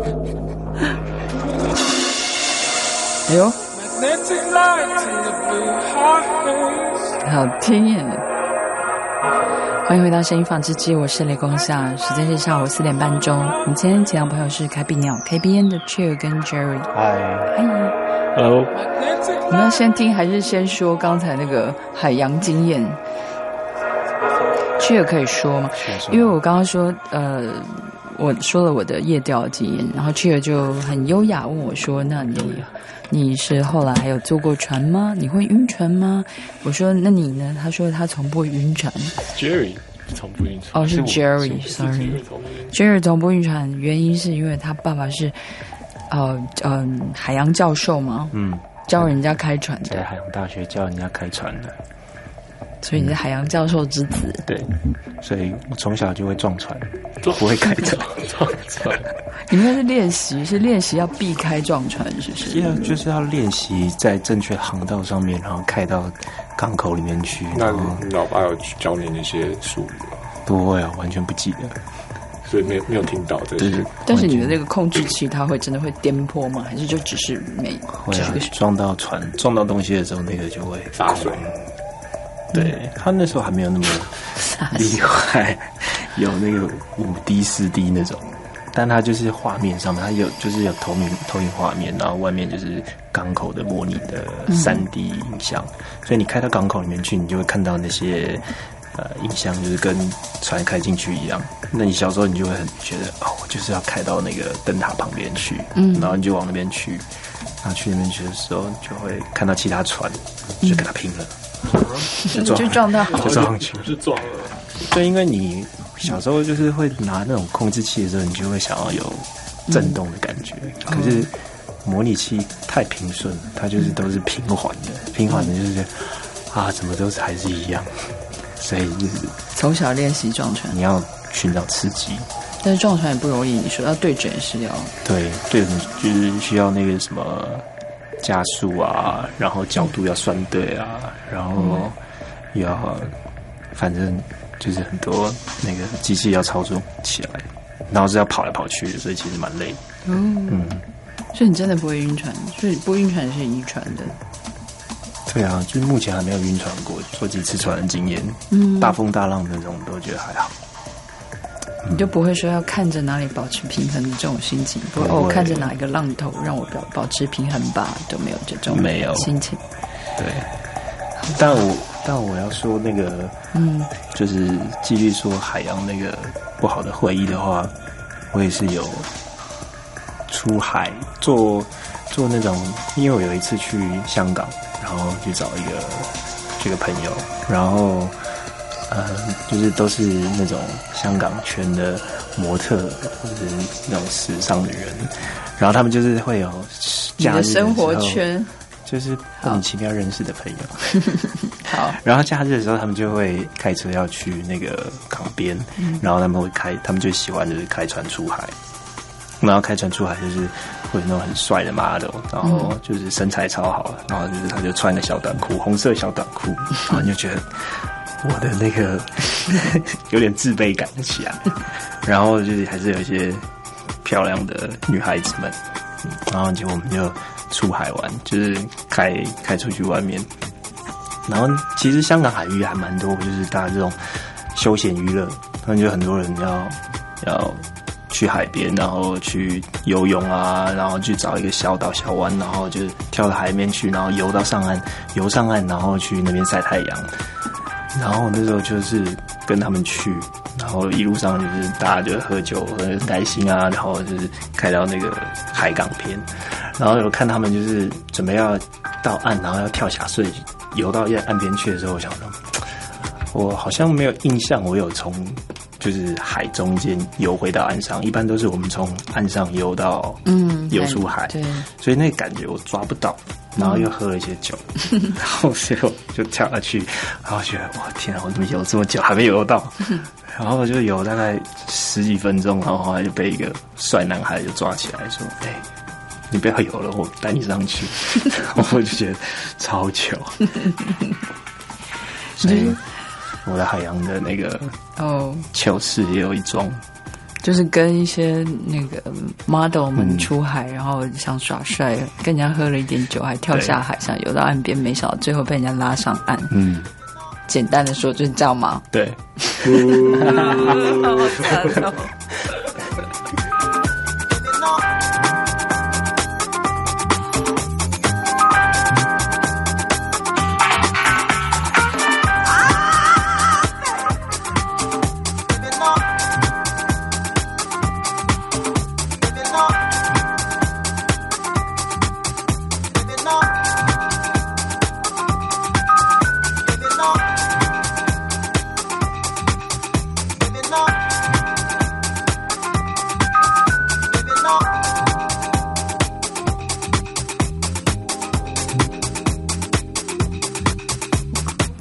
哎呦，好听耶！欢迎回到声音纺织机，我是雷光夏，时间是下午4点半钟。我们今天请到朋友是凯比鸟 KBN 的 Chill 跟 Jerry。嗨 ，Hello。 我们要先听还是先说刚才那个海洋经验？Chill 可以说吗？因为我刚刚说我说了我的夜钓经验，然后 Cheer 就很优雅问我说：“那你是后来还有坐过船吗？你会晕船吗？”我说：“那你呢？”他说他从不会晕船。 Jerry 从不晕船。 哦，是 Jerry，sorry。Jerry 从不晕船，原因是因为他爸爸是海洋教授嘛，教人家开船的， 在海洋大学教人家开船的。 所以你是海洋教授之子。 对，所以我从小就会撞船，不会开船。 撞船。 你们是练习要避开撞船，是不是？ 就是要练习在正确航道上面，然后开到港口里面去。 那你老爸有教你那些术语吗？ 不会啊，完全不记得。 所以没有听到这些。 但是你的那个控制器，它会真的会颠簸吗？还是就只是会啊，撞到船、撞到东西的时候，那个就会洒水。 对，他那时候还没有那么厉害，有那个5D、4D 那种，但他就是画面上面，他有投影画面，然后外面就是港口的模拟的3D 影像，所以你开到港口里面去，你就会看到那些影像，就是跟船开进去一样。那你小时候你就会很觉得我就是要开到那个灯塔旁边去，然后你就往那边去，然后去那边去的时候，就会看到其他船，就跟他拼了。 就撞到， 就撞上去， 就撞了。 对，因为你小时候就是会拿那种控制器的时候，你就会想要有震动的感觉。可是模拟器太平顺了，它就是都是平缓的，就是觉得怎么都是还是一样。所以就是从小练习撞船， 你要寻找刺激。 但是撞船也不容易，你说要对准是要对，就是需要那个什么。加速啊，然后角度要算对啊，然后要反正就是很多那个机器要操作起来，然后是要跑来跑去的，所以其实蛮累的。 所以你真的不会晕船，所以不晕船是遗传的。 对啊，就是目前还没有晕船过，坐几次船的经验，大风大浪的那种都觉得还好。 你就不会说要看着哪里保持平衡的这种心情，不会看着哪一个浪头让我保持平衡吧，都没有这种心情。 对，但我要说那个，就是继续说海洋那个不好的回忆的话，我也是有出海做那种，因为我有一次去香港，然后去找这个朋友，然后。就是都是那种香港圈的模特或者是那种时尚的人，然后他们就是会有假日的时候， 你的生活圈就是莫名其妙认识的朋友。 好， 然后假日的时候，他们就会开车要去那个港边，然后他们就喜欢就是开船出海。然后开船出海就是会有那种很帅的 model， 然后就是身材超好，然后就是他就穿个小短裤，红色小短裤，然后你就觉得。我的那个有点自卑感起来，然后就是还是有一些漂亮的女孩子们，然后我们就出海玩，就是开出去外面，然后其实香港海域还蛮多，就是大家这种休闲娱乐，然后就很多人要去海边，然后去游泳啊，然后去找一个小岛小湾，然后就跳到海面去，然后游上岸，然后去那边晒太阳。然后那时候就是跟他们去，然后一路上就是大家就喝酒喝得很开心啊，然后就是开到那个海港边，然后有看他们就是准备要到岸，然后要跳下水游到岸边去的时候，我想说，我好像没有印象我有从就是海中间游回到岸上，一般都是我们从岸上游游出海，对，所以那个感觉我抓不到。然后又喝了一些酒，然后最后就跳下去，然后觉得哇天啊，我怎么游这么久还没游到？然后就游大概10几分钟，然后后来就被一个帅男孩就抓起来说：“你不要游了，我带你上去。”然后我就觉得超糗。所以我的海洋的那个糗事也有一桩。 就是跟一些那个 model 们出海，然后想耍帅，跟人家喝了一点酒，还跳下海上游到岸边，没想到最后被人家拉上岸。简单的说就是这样吗？ 对。 好惨哦。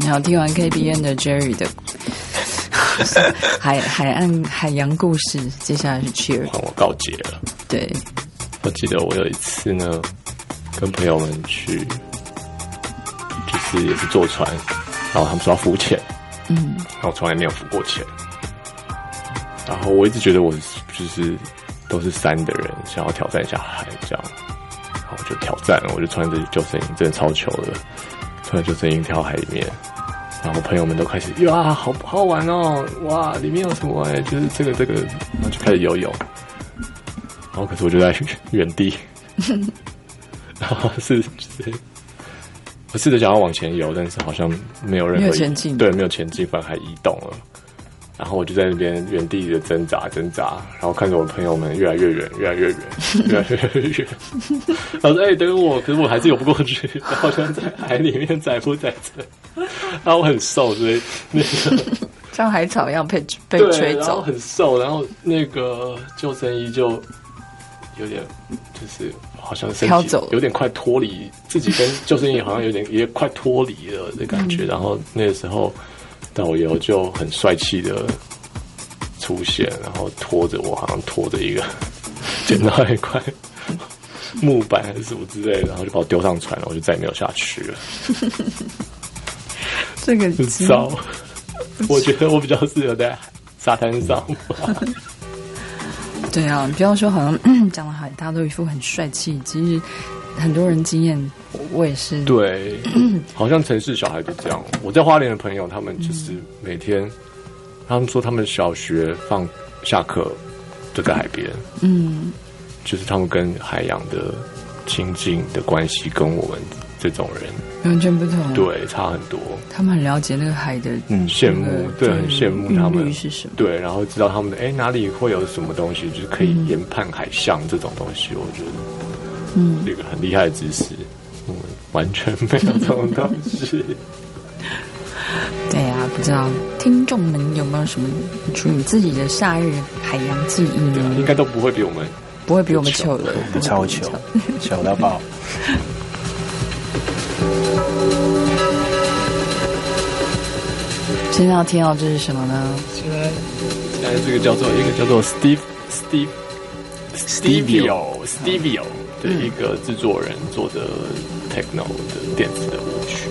好，听完 KBN 的 Jerry 的海洋故事，接下来是 Cheer， 换我告解了。 对， 我记得我有一次呢，跟朋友们去，就是也是坐船，然后他们说要付钱，然后从来没有付过钱，然后我一直觉得我就是都是山的人，想要挑战一下海这样，然后我就挑战了，我就穿着救生衣，真的超糗的，穿着救生衣跳海里面。然后朋友们都开始哇，好好玩哦！哇，里面有什么就是这个，然后就开始游泳。然后可是我就在原地，然后我试着想要往前游，但是好像没有前进， 对，没有前进，反而还移动了。然后我就在那边原地的挣扎，然后看着我朋友们越来越远。然后说：“等我！”可是我还是游不过去，好像在海里面载浮载沉。然后我很瘦，所以那个像海草一样被吹走， 然后很瘦，然后那个救生衣就有点就是好像身体有点快脱离自己，跟救生衣好像也快脱离了的感觉。然后那个时候导游就很帅气的出现，然后拖着我，好像拖着一个捡到一块木板还是什么之类的，然后就把我丢上船了，我就再也没有下去了。 这个很糟，我觉得我比较适合在沙滩上吧。 对啊，不要说好像讲的好，大家都一副很帅气，其实很多人经验，我也是。 对，好像城市小孩都这样。我在花莲的朋友，他们就是每天，他们说他们小学放下课就在海边，就是他们跟海洋的亲近的关系，跟我们这种人完全不同， 对，差很多。 他们很了解那个海的， 羡慕，对，很羡慕他们是什么， 对，然后知道他们的哪里会有什么东西，就是可以研判海象这种东西，我觉得，这个很厉害的知识，完全没有这种东西。 对啊，不知道听众们有没有什么属于自己的夏日海洋记忆呢？ 应该都不会比我们糗的， 我们超糗，糗到爆。 现在要听到这是什么呢？ 现在这个叫做Stevio 的一个制作人做的 techno 的电子的舞曲。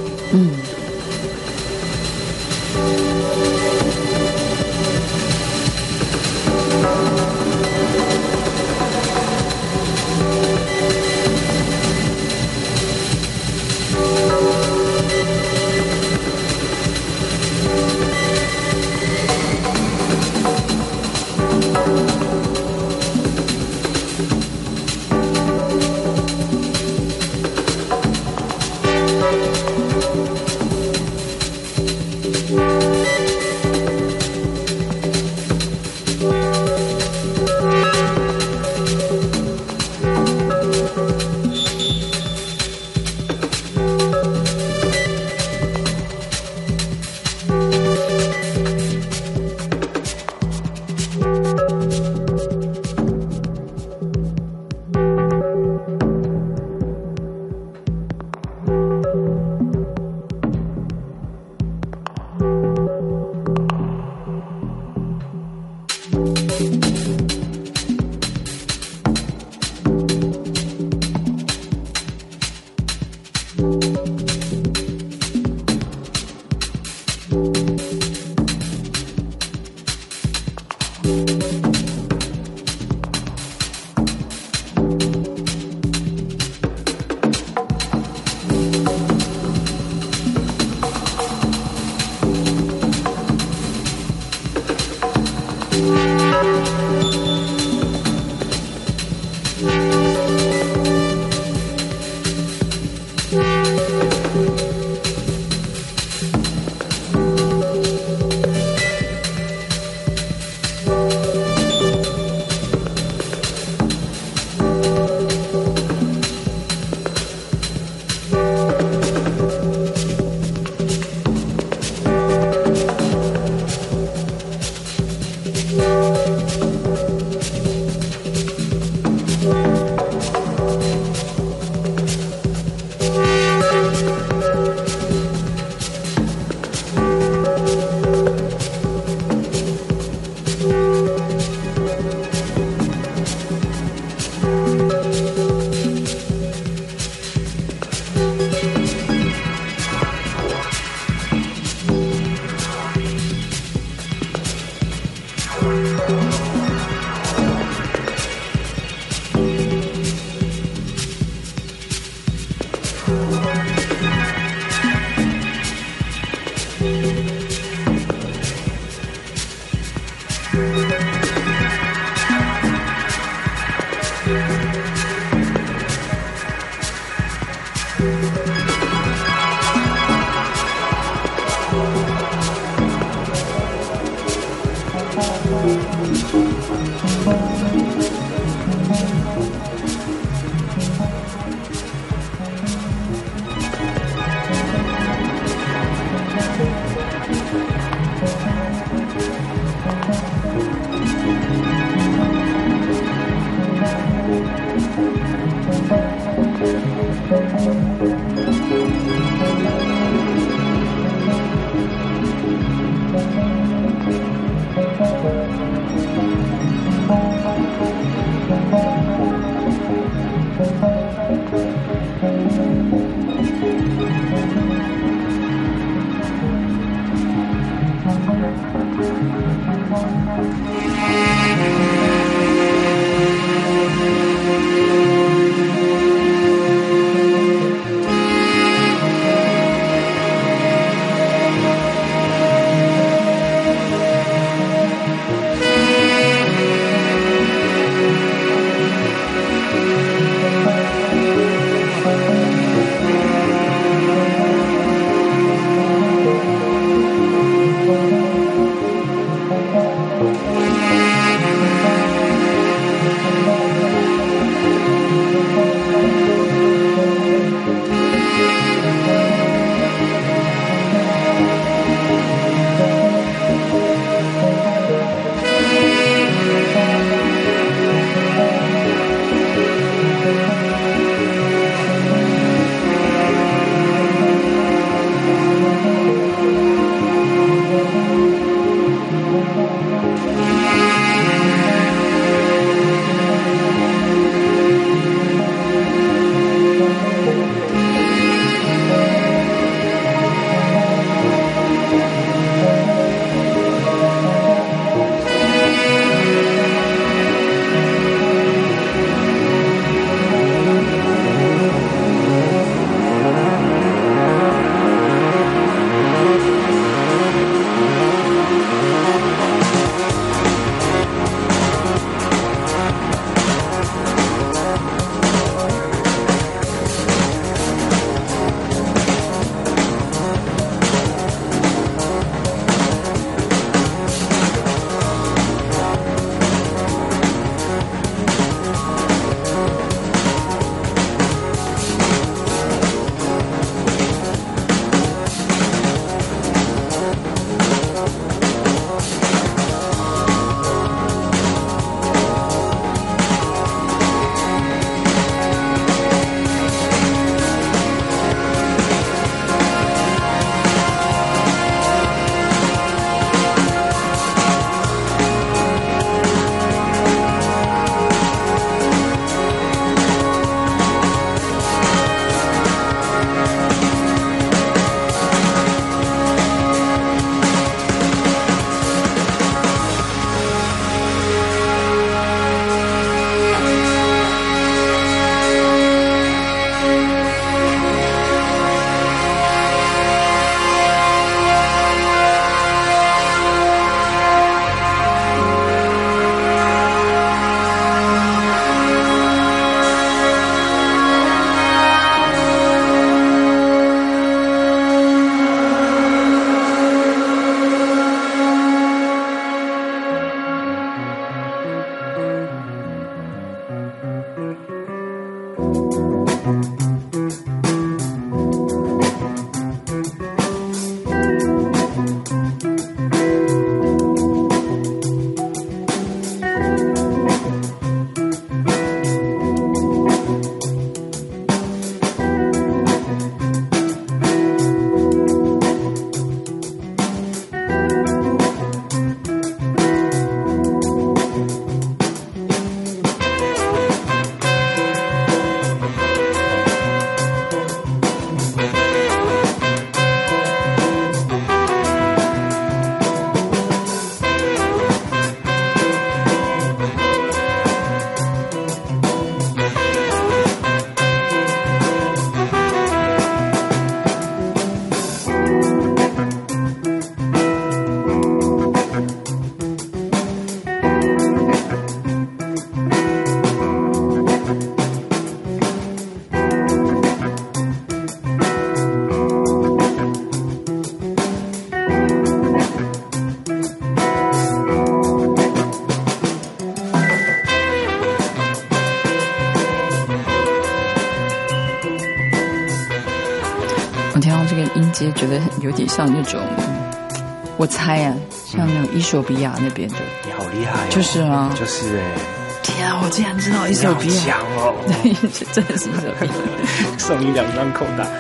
音阶觉得有点像那种，我猜啊，像那种伊索比亚那边的。 你好厉害、哦！ 就是啊， 就是哎。 天啊！我竟然知道伊索比亚， 强哦！ 对，真的是伊索比亚。 送你2张扣打，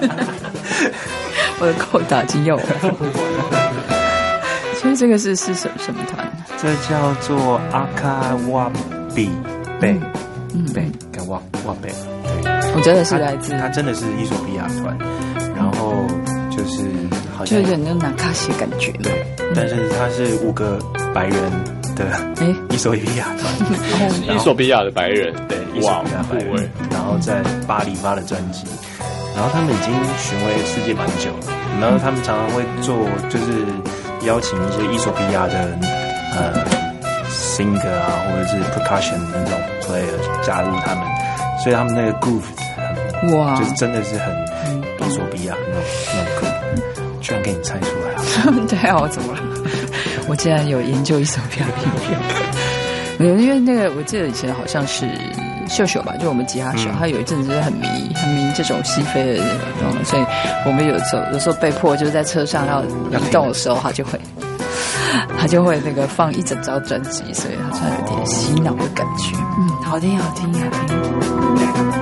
我的扣打已经有了。所以这个是什么团？ 这叫做阿卡瓦比贝贝跟瓦贝。对， 我觉得是来自他真的是伊索比亚团，然后就是好像就有点那种纳卡西感觉。 对，但是他是5个白人的伊索比亚团， 伊索比亚的白人， 对，伊索比亚白人，然后在巴黎发了专辑，然后他们已经巡回世界蛮久了，然后他们常常会做就是邀请一些伊索比亚的singer 啊，或者是 percussion 的那种 player 加入他们，所以他们那个 groove 哇， 就是真的是很伊索比亚那种 groove， 居然给你猜出来啊！ 对啊，我怎么了？我竟然有研究伊索比亚音乐。没有，因为那个我记得以前好像是秀秀吧，就我们吉他手，他有一阵子很迷这种西非的那种，所以我们有时候被迫就是在车上要移动的时候，他就会那个放一整张专辑，所以好像有点洗脑的感觉。好听好听好听。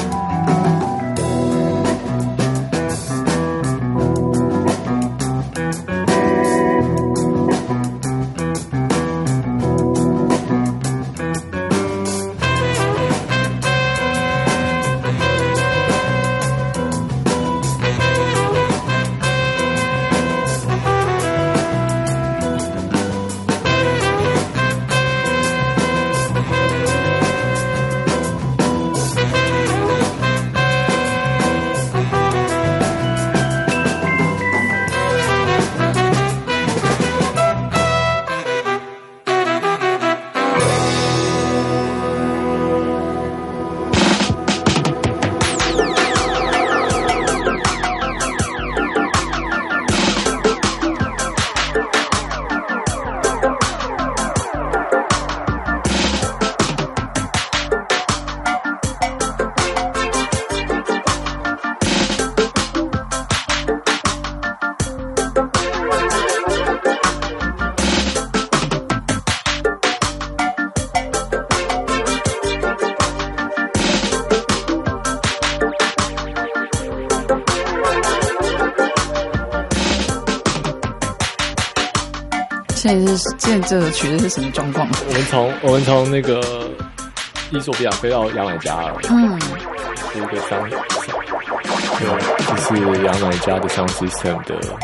现在这个曲子是什么状况？ 我们从那个伊索比亚飞到牙买加了，是一个就是牙买加的 Sound System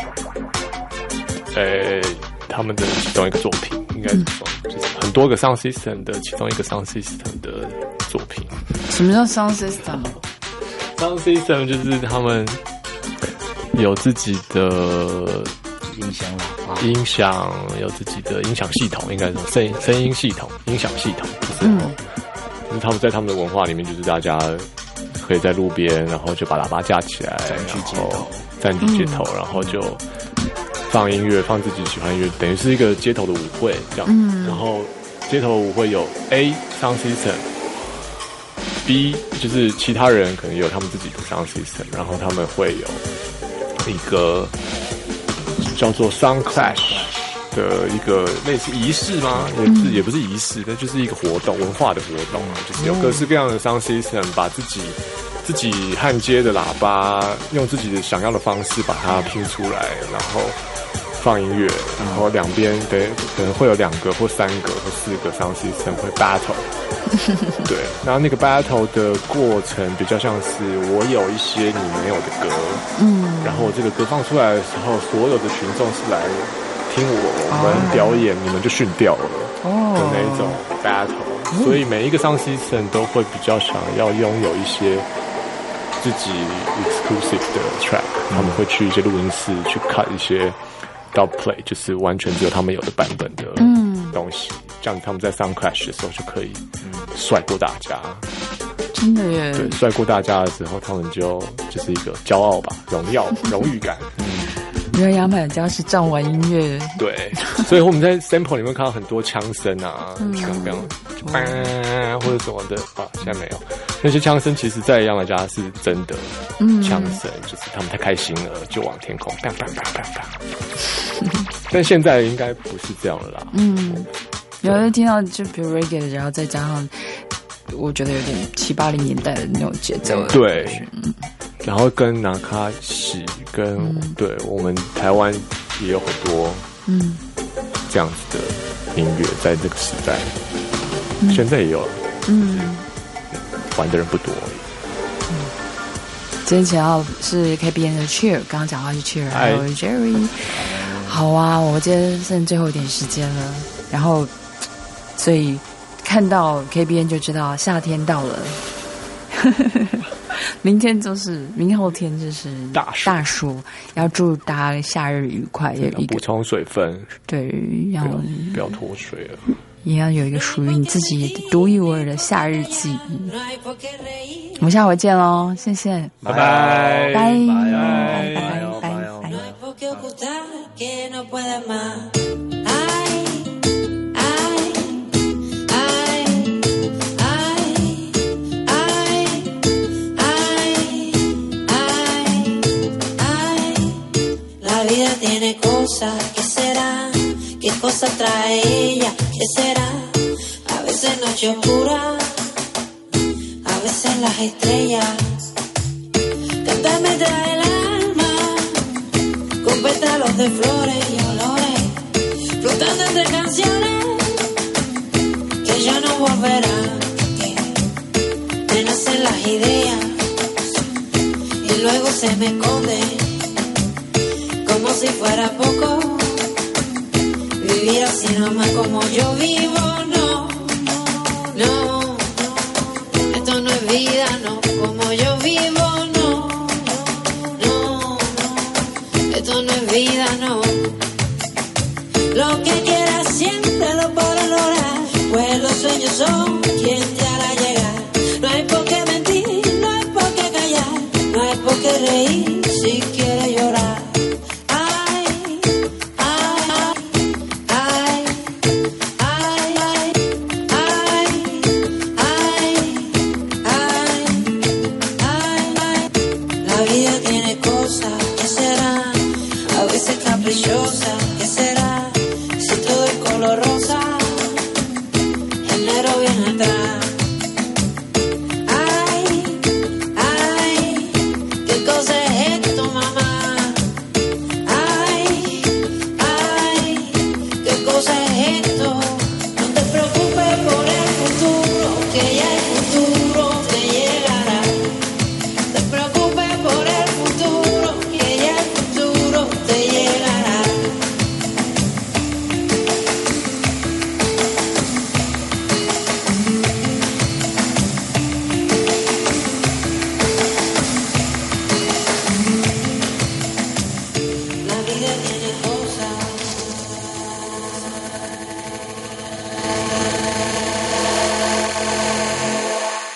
的，他们的其中一个作品，应该是说就是很多个 Sound System 的其中一个 Sound System 的作品。 什么叫 Sound System？Sound System 就是他们有自己的音响有自己的音响系统，应该说声音系统、音响系统，就是他们在他们的文化里面，就是大家可以在路边，然后就把喇叭架起来，然后占据街头，然后就放音乐，放自己喜欢音乐，等于是一个街头的舞会这样。然后街头舞会有 A Sound System，B 就是其他人可能有他们自己的 Sound System， 然后他们会有一个叫做 Sound Clash 的一个类似仪式吗？也不是仪式，那就是一个活动，文化的活动啊，就是有各式各样的 Sound System， 把自己焊接的喇叭，用自己的想要的方式把它拼出来，然后放音乐，然后两边可能会有2个或3个或4个 Sound System 会 battle。对，然后那个 battle 的过程比较像是我有一些你没有的歌，然后这个歌放出来的时候，所有的群众是来听我们表演，你们就训掉了的那一种 battle，所以每一个 Sound System 都会比较想要拥有一些自己 exclusive 的 track，他们会去一些录音室去 cut 一些 dub play， 就是完全只有他们有的版本的东西，这样他们在 Sound Clash 的时候就可以帅过大家。 真的耶！ 对，帅过大家的时候，他们就是一个骄傲吧，荣誉感。 因为牙买加是藏玩音乐， 对，所以我们在 sample 里面看到很多枪声啊，刚刚或者什么的啊，现在没有。那些枪声其实在牙买加是真的枪声，就是他们太开心了，就往天空砰砰砰砰砰。但现在应该不是这样了啦。 有的听到就比如 reggae， 然后再加上我觉得有点70、80年代的那种节奏。 对，然后跟纳卡西跟对我们台湾也有很多这样子的音乐，在这个时代，现在也有玩的人不多。 今天请到是 KBN 的 Cheer， 刚刚讲话是 Cheer， 还有 Jerry。好啊，我今天剩最后一点时间了，然后所以看到 KBN 就知道夏天到了。明后天就是大暑，要祝大家夏日愉快，也要补充水分， 对， 不要脱水了， 也要有一个属于你自己独一无二的夏日记忆。我们下回见喽，谢谢， 拜拜， 拜拜。 Tiene cosas, ¿qué será? ¿Qué cosa trae ella? ¿Qué será? A veces noche oscura, a veces las estrellas. Cantar me trae el alma, con pétalos de flores y olores, flotando entre canciones que ya no volverán. Me nacen las ideas y luego se me esconden. Como si fuera poco vivir así nomás como yo vivo. No, no, esto no es vida, no, como yo vivo. No, no, esto no es vida, no. Lo que quieras siempre lo podrás lograr, pues los sueños son quien te hará llegar. No hay por qué mentir, no hay por qué callar, no hay por qué reír si quieres llorar. Caprichosa